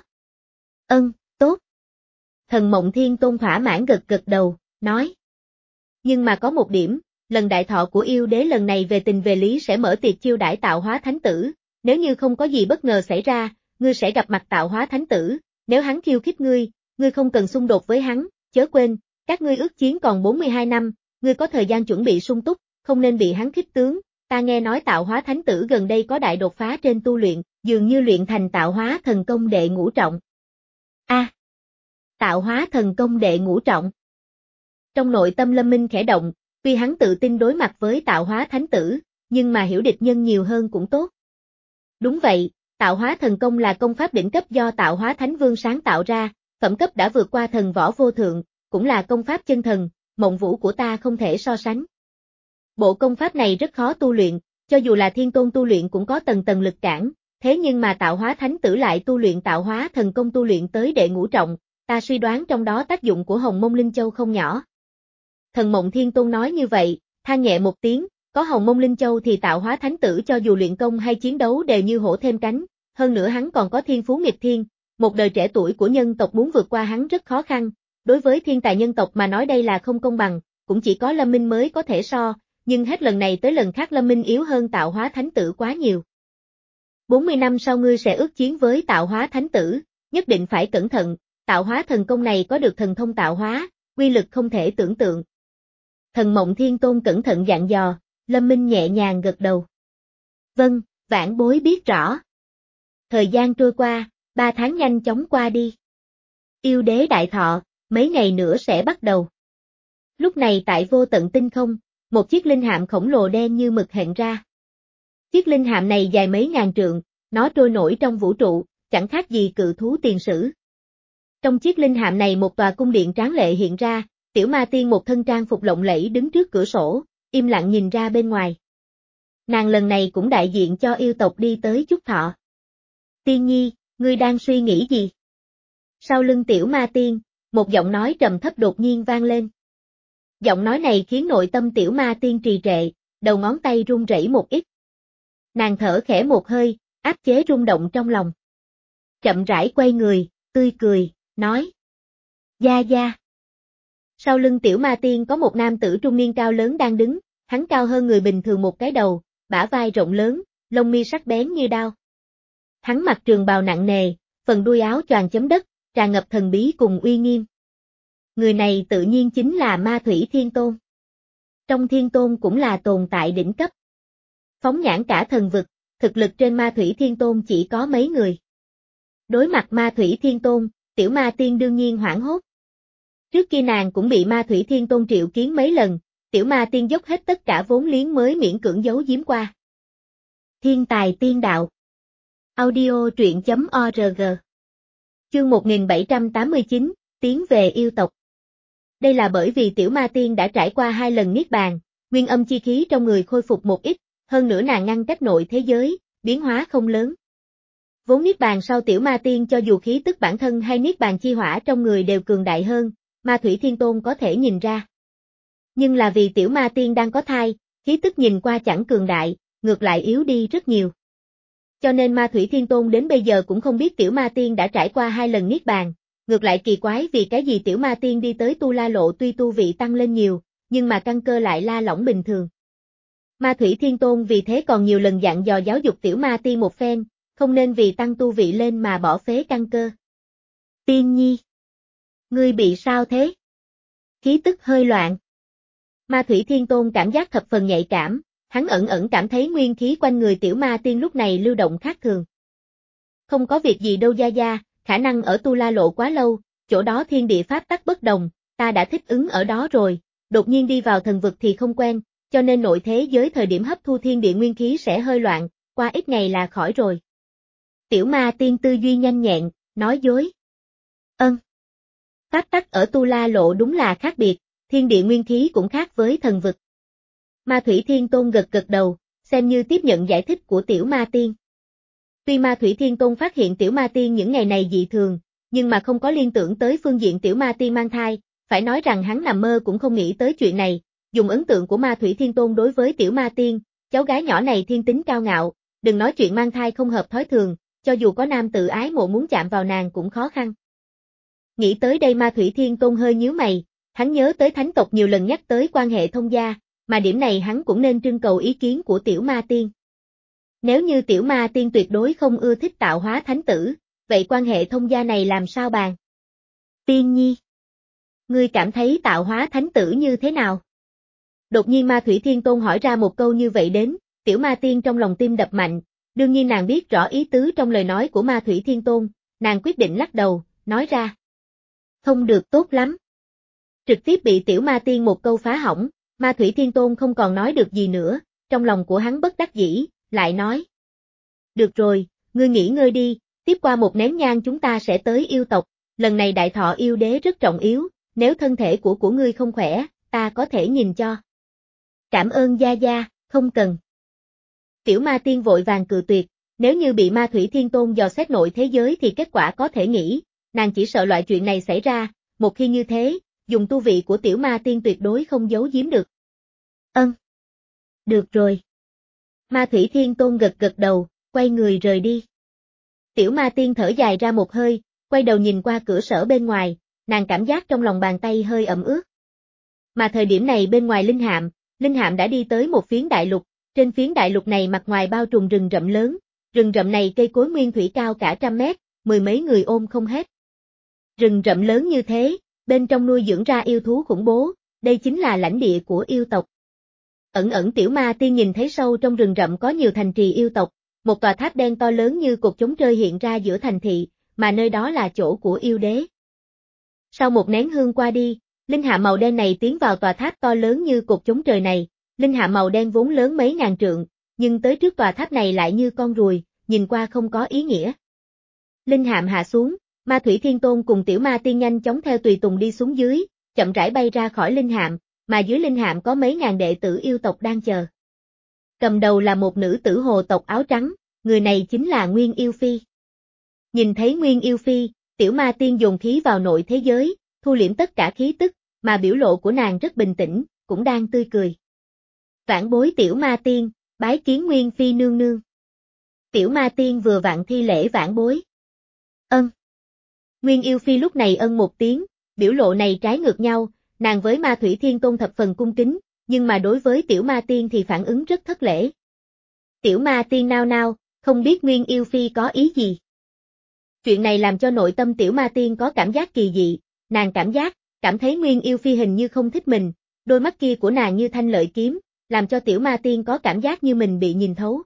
Ân, tốt. Thần Mộng Thiên Tôn thỏa mãn gật gật đầu, nói. Nhưng mà có một điểm, lần đại thọ của yêu đế lần này về tình về lý sẽ mở tiệc chiêu đãi Tạo Hóa Thánh Tử, nếu như không có gì bất ngờ xảy ra, ngươi sẽ gặp mặt Tạo Hóa Thánh Tử, nếu hắn khiêu khích ngươi, ngươi không cần xung đột với hắn, chớ quên, các ngươi ước chiến còn bốn mươi hai năm, ngươi có thời gian chuẩn bị sung túc, không nên bị hắn khích tướng, ta nghe nói Tạo Hóa Thánh Tử gần đây có đại đột phá trên tu luyện, dường như luyện thành Tạo Hóa Thần Công đệ ngũ trọng. A, à, Tạo Hóa Thần Công đệ ngũ trọng. Trong nội tâm Lâm Minh khẽ động, tuy hắn tự tin đối mặt với Tạo Hóa Thánh Tử, nhưng mà hiểu địch nhân nhiều hơn cũng tốt. Đúng vậy, Tạo Hóa Thần Công là công pháp đỉnh cấp do Tạo Hóa Thánh Vương sáng tạo ra, phẩm cấp đã vượt qua thần võ vô thượng, cũng là công pháp chân thần, mộng vũ của ta không thể so sánh. Bộ công pháp này rất khó tu luyện, cho dù là thiên tôn tu luyện cũng có tầng tầng lực cản, thế nhưng mà Tạo Hóa Thánh Tử lại tu luyện Tạo Hóa Thần Công tu luyện tới đệ ngũ trọng, ta suy đoán trong đó tác dụng của Hồng Mông Linh Châu không nhỏ. Thần Mộng Thiên Tôn nói như vậy, than nhẹ một tiếng, có Hồng Mông Linh Châu thì Tạo Hóa Thánh Tử cho dù luyện công hay chiến đấu đều như hổ thêm cánh, hơn nữa hắn còn có thiên phú nghịch thiên, một đời trẻ tuổi của nhân tộc muốn vượt qua hắn rất khó khăn, đối với thiên tài nhân tộc mà nói đây là không công bằng, cũng chỉ có Lâm Minh mới có thể so, nhưng hết lần này tới lần khác Lâm Minh yếu hơn Tạo Hóa Thánh Tử quá nhiều. bốn mươi năm sau ngươi sẽ ước chiến với Tạo Hóa Thánh Tử, nhất định phải cẩn thận, Tạo Hóa Thần Công này có được thần thông tạo hóa, uy lực không thể tưởng tượng. Thần Mộng Thiên Tôn cẩn thận dặn dò, Lâm Minh nhẹ nhàng gật đầu. Vâng, vãn bối biết rõ. Thời gian trôi qua, ba tháng nhanh chóng qua đi. Yêu đế đại thọ, mấy ngày nữa sẽ bắt đầu. Lúc này tại vô tận tinh không, một chiếc linh hạm khổng lồ đen như mực hiện ra. Chiếc linh hạm này dài mấy ngàn trượng, nó trôi nổi trong vũ trụ, chẳng khác gì cự thú tiền sử. Trong chiếc linh hạm này một tòa cung điện tráng lệ hiện ra, Tiểu Ma Tiên một thân trang phục lộng lẫy đứng trước cửa sổ, im lặng nhìn ra bên ngoài. Nàng lần này cũng đại diện cho yêu tộc đi tới chúc thọ. Tiên nhi, ngươi đang suy nghĩ gì? Sau lưng Tiểu Ma Tiên, một giọng nói trầm thấp đột nhiên vang lên. Giọng nói này khiến nội tâm Tiểu Ma Tiên trì trệ, đầu ngón tay run rẩy một ít. Nàng thở khẽ một hơi, áp chế rung động trong lòng. Chậm rãi quay người, tươi cười, nói. Gia Gia. Sau lưng Tiểu Ma Tiên có một nam tử trung niên cao lớn đang đứng, hắn cao hơn người bình thường một cái đầu, bả vai rộng lớn, lông mi sắc bén như đao. Hắn mặc trường bào nặng nề, phần đuôi áo choàng chấm đất, tràn ngập thần bí cùng uy nghiêm. Người này tự nhiên chính là Ma Thủy Thiên Tôn. Trong Thiên Tôn cũng là tồn tại đỉnh cấp. Phóng nhãn cả thần vực, thực lực trên Ma Thủy Thiên Tôn chỉ có mấy người. Đối mặt Ma Thủy Thiên Tôn, Tiểu Ma Tiên đương nhiên hoảng hốt. Trước kia nàng cũng bị Ma Thủy Thiên Tôn triệu kiến mấy lần, Tiểu Ma Tiên dốc hết tất cả vốn liếng mới miễn cưỡng giấu giếm qua. Thiên tài tiên đạo. Audio truyện chấm org. Chương một nghìn bảy trăm tám mươi chín, tiến về yêu tộc. Đây là bởi vì Tiểu Ma Tiên đã trải qua hai lần niết bàn, nguyên âm chi khí trong người khôi phục một ít, hơn nữa nàng ngăn cách nội thế giới, biến hóa không lớn. Vốn niết bàn sau Tiểu Ma Tiên cho dù khí tức bản thân hay niết bàn chi hỏa trong người đều cường đại hơn, Ma Thủy Thiên Tôn có thể nhìn ra. Nhưng là vì Tiểu Ma Tiên đang có thai, khí tức nhìn qua chẳng cường đại, ngược lại yếu đi rất nhiều. Cho nên Ma Thủy Thiên Tôn đến bây giờ cũng không biết Tiểu Ma Tiên đã trải qua hai lần niết bàn, ngược lại kỳ quái vì cái gì tiểu ma tiên đi tới tu la lộ tuy tu vị tăng lên nhiều, nhưng mà căn cơ lại la lỏng bình thường. Ma Thủy Thiên Tôn vì thế còn nhiều lần dặn dò giáo dục tiểu ma tiên một phen, không nên vì tăng tu vị lên mà bỏ phế căn cơ. Tiên nhi, ngươi bị sao thế? Khí tức hơi loạn. Ma Thủy Thiên Tôn cảm giác thập phần nhạy cảm, hắn ẩn ẩn cảm thấy nguyên khí quanh người tiểu ma tiên lúc này lưu động khác thường. Không có việc gì đâu gia gia, khả năng ở tu la lộ quá lâu, chỗ đó thiên địa pháp tắc bất đồng, ta đã thích ứng ở đó rồi, đột nhiên đi vào thần vực thì không quen, cho nên nội thế giới thời điểm hấp thu thiên địa nguyên khí sẽ hơi loạn, qua ít ngày là khỏi rồi. Tiểu ma tiên tư duy nhanh nhẹn, nói dối. Ân. Pháp tắc ở tu la lộ đúng là khác biệt, thiên địa nguyên khí cũng khác với thần vực. Ma Thủy Thiên Tôn gật gật đầu, xem như tiếp nhận giải thích của tiểu ma tiên. Tuy Ma Thủy Thiên Tôn phát hiện tiểu ma tiên những ngày này dị thường, nhưng mà không có liên tưởng tới phương diện tiểu ma tiên mang thai, phải nói rằng hắn nằm mơ cũng không nghĩ tới chuyện này, dùng ấn tượng của Ma Thủy Thiên Tôn đối với tiểu ma tiên, cháu gái nhỏ này thiên tính cao ngạo, đừng nói chuyện mang thai không hợp thói thường, cho dù có nam tự ái mộ muốn chạm vào nàng cũng khó khăn. Nghĩ tới đây Ma Thủy Thiên Tôn hơi nhíu mày, hắn nhớ tới thánh tộc nhiều lần nhắc tới quan hệ thông gia, mà điểm này hắn cũng nên trưng cầu ý kiến của tiểu ma tiên. Nếu như tiểu ma tiên tuyệt đối không ưa thích tạo hóa thánh tử, vậy quan hệ thông gia này làm sao bàn? Tiên nhi, ngươi cảm thấy tạo hóa thánh tử như thế nào? Đột nhiên Ma Thủy Thiên Tôn hỏi ra một câu như vậy đến, tiểu ma tiên trong lòng tim đập mạnh, đương nhiên nàng biết rõ ý tứ trong lời nói của Ma Thủy Thiên Tôn, nàng quyết định lắc đầu, nói ra. Không được tốt lắm. Trực tiếp bị tiểu ma tiên một câu phá hỏng, Ma Thủy Thiên Tôn không còn nói được gì nữa, trong lòng của hắn bất đắc dĩ, lại nói. Được rồi, ngươi nghỉ ngơi đi, tiếp qua một nén nhang chúng ta sẽ tới yêu tộc, lần này đại thọ yêu đế rất trọng yếu, nếu thân thể của của ngươi không khỏe, ta có thể nhìn cho. Cảm ơn gia gia, không cần. Tiểu ma tiên vội vàng cự tuyệt, nếu như bị Ma Thủy Thiên Tôn dò xét nội thế giới thì kết quả có thể nghĩ, nàng chỉ sợ loại chuyện này xảy ra, một khi như thế, dùng tu vị của tiểu ma tiên tuyệt đối không giấu giếm được. Ân. Được rồi. Ma Thủy Thiên Tôn gật gật đầu, quay người rời đi. Tiểu ma tiên thở dài ra một hơi, quay đầu nhìn qua cửa sổ bên ngoài, nàng cảm giác trong lòng bàn tay hơi ẩm ướt. Mà thời điểm này bên ngoài Linh Hạm, Linh Hạm đã đi tới một phiến đại lục, trên phiến đại lục này mặt ngoài bao trùm rừng rậm lớn, rừng rậm này cây cối nguyên thủy cao cả trăm mét, mười mấy người ôm không hết. Rừng rậm lớn như thế, bên trong nuôi dưỡng ra yêu thú khủng bố, đây chính là lãnh địa của yêu tộc. Ẩn ẩn tiểu ma tiên nhìn thấy sâu trong rừng rậm có nhiều thành trì yêu tộc, một tòa tháp đen to lớn như cột chống trời hiện ra giữa thành thị, mà nơi đó là chỗ của yêu đế. Sau một nén hương qua đi, linh hạ màu đen này tiến vào tòa tháp to lớn như cột chống trời này, linh hạ màu đen vốn lớn mấy ngàn trượng, nhưng tới trước tòa tháp này lại như con ruồi, nhìn qua không có ý nghĩa. Linh hạm hạ xuống, Ma Thủy Thiên Tôn cùng tiểu ma tiên nhanh chóng theo tùy tùng đi xuống dưới, chậm rãi bay ra khỏi linh hạm, mà dưới linh hạm có mấy ngàn đệ tử yêu tộc đang chờ. Cầm đầu là một nữ tử hồ tộc áo trắng, người này chính là Nguyên Yêu Phi. Nhìn thấy Nguyên Yêu Phi, tiểu ma tiên dồn khí vào nội thế giới, thu liễm tất cả khí tức, mà biểu lộ của nàng rất bình tĩnh, cũng đang tươi cười. Vãn bối tiểu ma tiên, bái kiến Nguyên Phi nương nương. Tiểu ma tiên vừa vặn thi lễ vãn bối. Ân. Nguyên Yêu Phi lúc này ân một tiếng, biểu lộ này trái ngược nhau, nàng với Ma Thủy Thiên Tôn thập phần cung kính, nhưng mà đối với tiểu ma tiên thì phản ứng rất thất lễ. Tiểu ma tiên nao nao, không biết Nguyên Yêu Phi có ý gì. Chuyện này làm cho nội tâm tiểu ma tiên có cảm giác kỳ dị, nàng cảm giác, cảm thấy Nguyên Yêu Phi hình như không thích mình, đôi mắt kia của nàng như thanh lợi kiếm, làm cho tiểu ma tiên có cảm giác như mình bị nhìn thấu.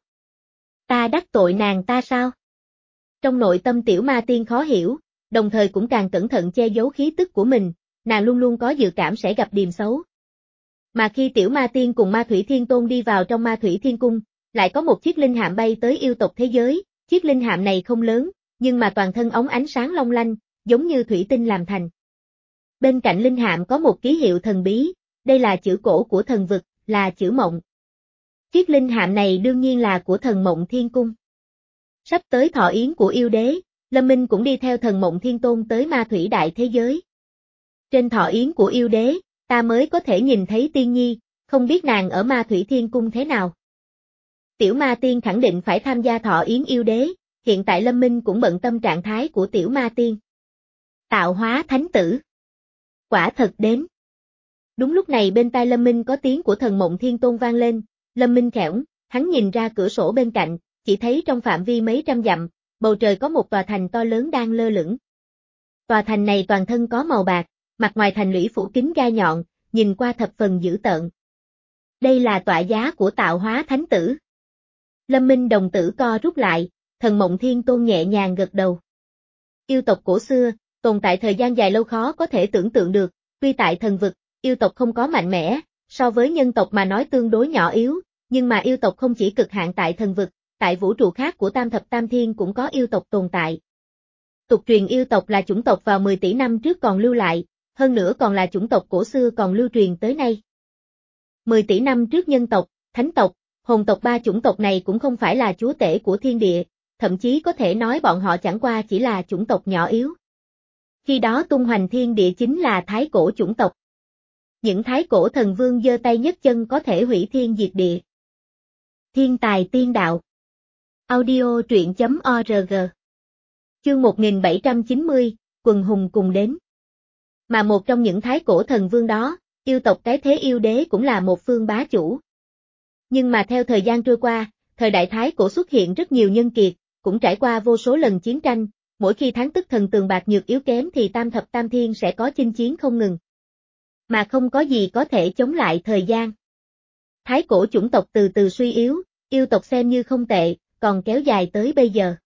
Ta đắc tội nàng ta sao? Trong nội tâm tiểu ma tiên khó hiểu, đồng thời cũng càng cẩn thận che giấu khí tức của mình, nàng luôn luôn có dự cảm sẽ gặp điềm xấu. Mà khi tiểu ma tiên cùng Ma Thủy Thiên Tôn đi vào trong Ma Thủy Thiên Cung, lại có một chiếc linh hạm bay tới yêu tộc thế giới, chiếc linh hạm này không lớn, nhưng mà toàn thân óng ánh sáng long lanh, giống như thủy tinh làm thành. Bên cạnh linh hạm có một ký hiệu thần bí, đây là chữ cổ của thần vực, là chữ mộng. Chiếc linh hạm này đương nhiên là của thần Mộng Thiên Cung. Sắp tới thọ yến của yêu đế, Lâm Minh cũng đi theo thần Mộng Thiên Tôn tới Ma Thủy Đại thế giới. Trên thọ yến của yêu đế, ta mới có thể nhìn thấy tiên nhi, không biết nàng ở Ma Thủy Thiên Cung thế nào. Tiểu ma tiên khẳng định phải tham gia thọ yến yêu đế, hiện tại Lâm Minh cũng bận tâm trạng thái của tiểu ma tiên. Tạo hóa thánh tử. Quả thật đến. Đúng lúc này bên tai Lâm Minh có tiếng của Thần Mộng Thiên Tôn vang lên, Lâm Minh khẽo, hắn nhìn ra cửa sổ bên cạnh, chỉ thấy trong phạm vi mấy trăm dặm, bầu trời có một tòa thành to lớn đang lơ lửng. Tòa thành này toàn thân có màu bạc, mặt ngoài thành lũy phủ kín gai nhọn, nhìn qua thập phần dữ tợn. Đây là tọa giá của Tạo Hóa Thánh Tử. Lâm Minh đồng tử co rút lại, Thần Mộng Thiên Tôn nhẹ nhàng gật đầu. Yêu tộc cổ xưa, tồn tại thời gian dài lâu khó có thể tưởng tượng được, tuy tại thần vực, yêu tộc không có mạnh mẽ, so với nhân tộc mà nói tương đối nhỏ yếu, nhưng mà yêu tộc không chỉ cực hạn tại thần vực, tại vũ trụ khác của Tam Thập Tam Thiên cũng có yêu tộc tồn tại. Tục truyền yêu tộc là chủng tộc vào mười tỷ năm trước còn lưu lại, hơn nữa còn là chủng tộc cổ xưa còn lưu truyền tới nay. mười tỷ năm trước nhân tộc, thánh tộc, hồn tộc ba chủng tộc này cũng không phải là chúa tể của thiên địa, thậm chí có thể nói bọn họ chẳng qua chỉ là chủng tộc nhỏ yếu. Khi đó tung hoành thiên địa chính là thái cổ chủng tộc. Những thái cổ thần vương giơ tay nhấc chân có thể hủy thiên diệt địa. Thiên tài tiên đạo. Audio truyện chấm org. Chương một nghìn bảy trăm chín mươi, quần hùng cùng đến. Mà một trong những thái cổ thần vương đó, yêu tộc cái thế yêu đế cũng là một phương bá chủ. Nhưng mà theo thời gian trôi qua, thời đại thái cổ xuất hiện rất nhiều nhân kiệt, cũng trải qua vô số lần chiến tranh, mỗi khi thắng tức thần tường bạc nhược yếu kém thì Tam Thập Tam Thiên sẽ có chinh chiến không ngừng. Mà không có gì có thể chống lại thời gian. Thái cổ chủng tộc từ từ suy yếu, yêu tộc xem như không tệ, còn kéo dài tới bây giờ.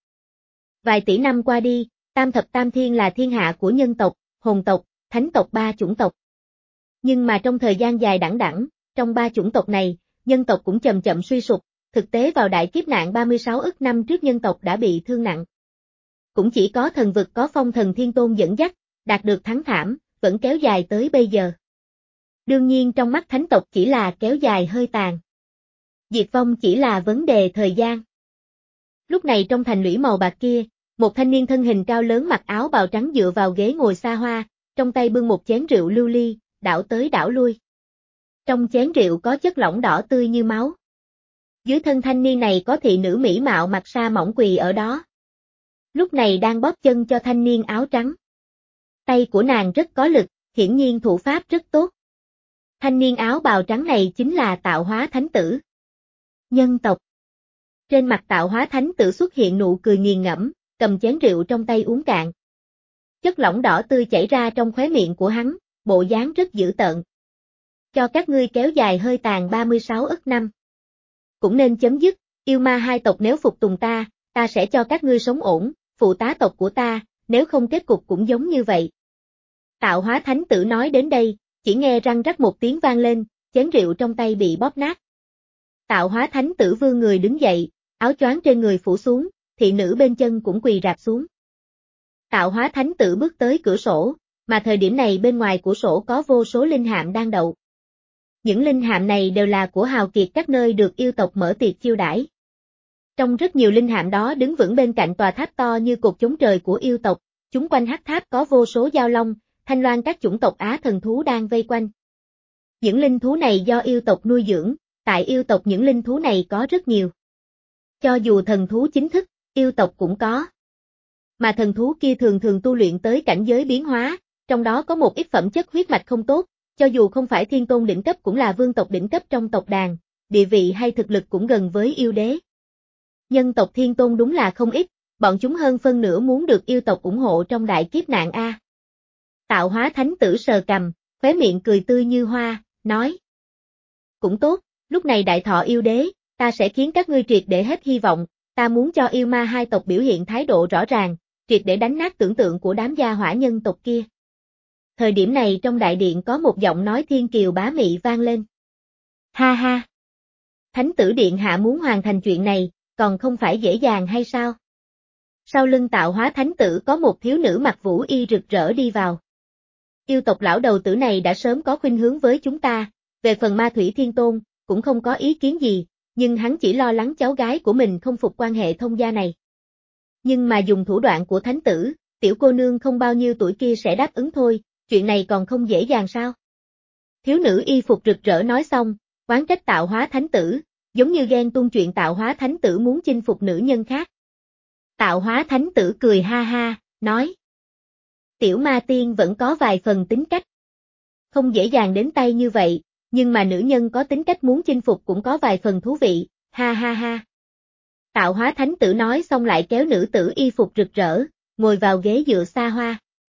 Vài tỷ năm qua đi, Tam Thập Tam Thiên là thiên hạ của nhân tộc, hồn tộc, thánh tộc ba chủng tộc. Nhưng mà trong thời gian dài đẵng đẵng, trong ba chủng tộc này, nhân tộc cũng chậm chậm suy sụp, thực tế vào đại kiếp nạn ba mươi sáu ức năm trước nhân tộc đã bị thương nặng. Cũng chỉ có thần vực có Phong Thần Thiên Tôn dẫn dắt, đạt được thắng thảm, vẫn kéo dài tới bây giờ. Đương nhiên trong mắt thánh tộc chỉ là kéo dài hơi tàn. Diệt vong chỉ là vấn đề thời gian. Lúc này trong thành lũy màu bạc kia, một thanh niên thân hình cao lớn mặc áo bào trắng dựa vào ghế ngồi xa hoa, trong tay bưng một chén rượu lưu ly, đảo tới đảo lui. Trong chén rượu có chất lỏng đỏ tươi như máu. Dưới thân thanh niên này có thị nữ mỹ mạo mặc sa mỏng quỳ ở đó. Lúc này đang bóp chân cho thanh niên áo trắng. Tay của nàng rất có lực, hiển nhiên thủ pháp rất tốt. Thanh niên áo bào trắng này chính là Tạo Hóa Thánh Tử. Nhân tộc. Trên mặt Tạo Hóa Thánh Tử xuất hiện nụ cười nghiền ngẫm, cầm chén rượu trong tay uống cạn. Chất lỏng đỏ tươi chảy ra trong khóe miệng của hắn, bộ dáng rất dữ tợn. Cho các ngươi kéo dài hơi tàn ba mươi sáu ức năm. Cũng nên chấm dứt, yêu ma hai tộc nếu phục tùng ta, ta sẽ cho các ngươi sống ổn, phụ tá tộc của ta, nếu không kết cục cũng giống như vậy. Tạo Hóa Thánh Tử nói đến đây, chỉ nghe răng rắc một tiếng vang lên, chén rượu trong tay bị bóp nát. Tạo Hóa Thánh Tử vươn người đứng dậy, áo choáng trên người phủ xuống, thị nữ bên chân cũng quỳ rạp xuống. Tạo Hóa Thánh Tử bước tới cửa sổ, mà thời điểm này bên ngoài cửa sổ có vô số linh hạm đang đậu. Những linh hạm này đều là của hào kiệt các nơi được yêu tộc mở tiệc chiêu đãi. Trong rất nhiều linh hạm đó đứng vững bên cạnh tòa tháp to như cột chống trời của yêu tộc, chúng quanh hắc tháp có vô số giao long, thanh loan các chủng tộc Á thần thú đang vây quanh. Những linh thú này do yêu tộc nuôi dưỡng, tại yêu tộc những linh thú này có rất nhiều. Cho dù thần thú chính thức, yêu tộc cũng có. Mà thần thú kia thường thường tu luyện tới cảnh giới biến hóa, trong đó có một ít phẩm chất huyết mạch không tốt, cho dù không phải thiên tôn đỉnh cấp cũng là vương tộc đỉnh cấp trong tộc đàn, địa vị hay thực lực cũng gần với yêu đế. Nhân tộc thiên tôn đúng là không ít, bọn chúng hơn phân nửa muốn được yêu tộc ủng hộ trong đại kiếp nạn A. Tạo Hóa Thánh Tử sờ cằm, khóe miệng cười tươi như hoa, nói. Cũng tốt, lúc này đại thọ yêu đế, ta sẽ khiến các ngươi triệt để hết hy vọng, ta muốn cho yêu ma hai tộc biểu hiện thái độ rõ ràng, triệt để đánh nát tưởng tượng của đám gia hỏa nhân tộc kia. Thời điểm này trong đại điện có một giọng nói thiên kiều bá mị vang lên. Ha ha! Thánh tử điện hạ muốn hoàn thành chuyện này, còn không phải dễ dàng hay sao? Sau lưng Tạo Hóa Thánh Tử có một thiếu nữ mặc vũ y rực rỡ đi vào. Yêu tộc lão đầu tử này đã sớm có khuynh hướng với chúng ta, về phần Ma Thủy Thiên Tôn, cũng không có ý kiến gì, nhưng hắn chỉ lo lắng cháu gái của mình không phục quan hệ thông gia này. Nhưng mà dùng thủ đoạn của thánh tử, tiểu cô nương không bao nhiêu tuổi kia sẽ đáp ứng thôi, chuyện này còn không dễ dàng sao? Thiếu nữ y phục rực rỡ nói xong, oán trách Tạo Hóa Thánh Tử, giống như ghen tuông chuyện Tạo Hóa Thánh Tử muốn chinh phục nữ nhân khác. Tạo Hóa Thánh Tử cười ha ha, nói. Tiểu ma tiên vẫn có vài phần tính cách. Không dễ dàng đến tay như vậy, nhưng mà nữ nhân có tính cách muốn chinh phục cũng có vài phần thú vị, ha ha ha. Tạo hóa thánh tử nói xong lại kéo nữ tử y phục rực rỡ, ngồi vào ghế dựa xa hoa.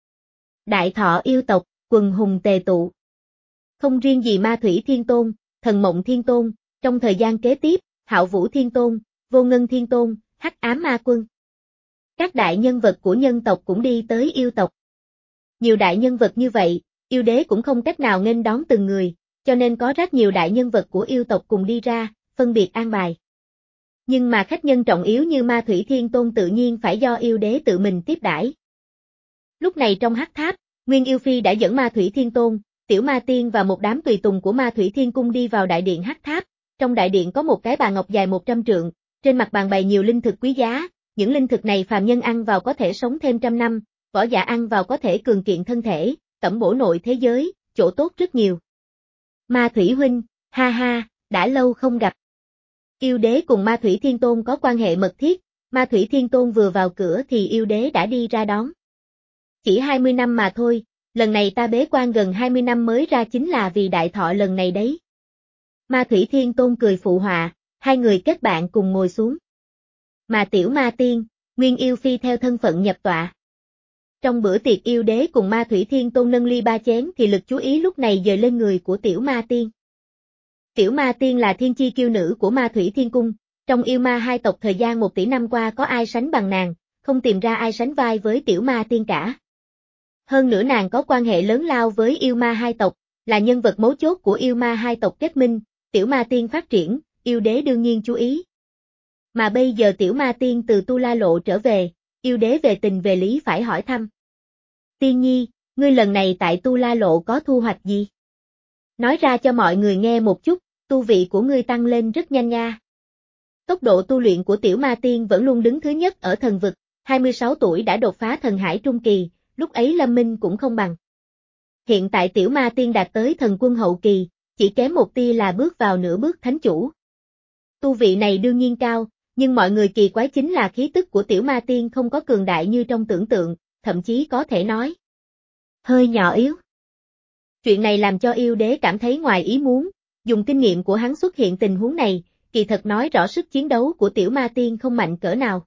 Đại thọ yêu tộc, quần hùng tề tụ. Không riêng gì Ma Thủy Thiên Tôn, Thần Mộng Thiên Tôn, trong thời gian kế tiếp, Hạo Vũ Thiên Tôn, Vô Ngân Thiên Tôn, Hắc Ám Ma Quân. Các đại nhân vật của nhân tộc cũng đi tới yêu tộc. Nhiều đại nhân vật như vậy, yêu đế cũng không cách nào nghênh đón từng người, cho nên có rất nhiều đại nhân vật của yêu tộc cùng đi ra, phân biệt an bài. Nhưng mà khách nhân trọng yếu như Ma Thủy Thiên Tôn tự nhiên phải do yêu đế tự mình tiếp đãi. Lúc này trong hắc tháp, Nguyên Yêu Phi đã dẫn Ma Thủy Thiên Tôn, Tiểu Ma Tiên và một đám tùy tùng của Ma Thủy Thiên Cung đi vào đại điện hắc tháp. Trong đại điện có một cái bàn ngọc dài một trăm trượng, trên mặt bàn bày nhiều linh thực quý giá, những linh thực này phàm nhân ăn vào có thể sống thêm trăm năm, võ giả ăn vào có thể cường kiện thân thể, tẩm bổ nội thế giới, chỗ tốt rất nhiều. Ma Thủy huynh, ha ha, đã lâu không gặp. Yêu đế cùng Ma Thủy Thiên Tôn có quan hệ mật thiết, Ma Thủy Thiên Tôn vừa vào cửa thì yêu đế đã đi ra đón. Chỉ hai mươi năm mà thôi, lần này ta bế quan gần hai mươi năm mới ra chính là vì đại thọ lần này đấy. Ma Thủy Thiên Tôn cười phụ họa, hai người kết bạn cùng ngồi xuống. Mà Tiểu Ma Tiên, Nguyên Yêu Phi theo thân phận nhập tọa. Trong bữa tiệc yêu đế cùng Ma Thủy Thiên Tôn nâng ly ba chén thì lực chú ý lúc này dời lên người của Tiểu Ma Tiên. Tiểu Ma Tiên là thiên chi kiêu nữ của Ma Thủy Thiên Cung, trong yêu ma hai tộc thời gian một tỷ năm qua có ai sánh bằng nàng, không tìm ra ai sánh vai với Tiểu Ma Tiên cả. Hơn nữa nàng có quan hệ lớn lao với yêu ma hai tộc, là nhân vật mấu chốt của yêu ma hai tộc kết minh, Tiểu Ma Tiên phát triển, yêu đế đương nhiên chú ý. Mà bây giờ Tiểu Ma Tiên từ Tu La Lộ trở về, yêu đế về tình về lý phải hỏi thăm. Tiên nhi, ngươi lần này tại Tu La Lộ có thu hoạch gì? Nói ra cho mọi người nghe một chút, tu vị của ngươi tăng lên rất nhanh nha. Tốc độ tu luyện của Tiểu Ma Tiên vẫn luôn đứng thứ nhất ở thần vực, hai mươi sáu tuổi đã đột phá thần hải trung kỳ, lúc ấy Lâm Minh cũng không bằng. Hiện tại Tiểu Ma Tiên đạt tới thần quân hậu kỳ, chỉ kém một tia là bước vào nửa bước thánh chủ. Tu vị này đương nhiên cao, nhưng mọi người kỳ quái chính là khí tức của Tiểu Ma Tiên không có cường đại như trong tưởng tượng, thậm chí có thể nói hơi nhỏ yếu. Chuyện này làm cho yêu đế cảm thấy ngoài ý muốn, dùng kinh nghiệm của hắn xuất hiện tình huống này, kỳ thật nói rõ sức chiến đấu của Tiểu Ma Tiên không mạnh cỡ nào.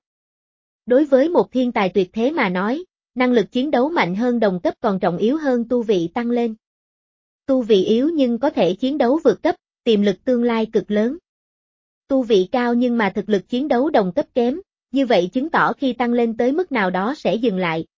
Đối với một thiên tài tuyệt thế mà nói, năng lực chiến đấu mạnh hơn đồng cấp còn trọng yếu hơn tu vị tăng lên. Tu vị yếu nhưng có thể chiến đấu vượt cấp, tiềm lực tương lai cực lớn. Tu vị cao nhưng mà thực lực chiến đấu đồng cấp kém, như vậy chứng tỏ khi tăng lên tới mức nào đó sẽ dừng lại,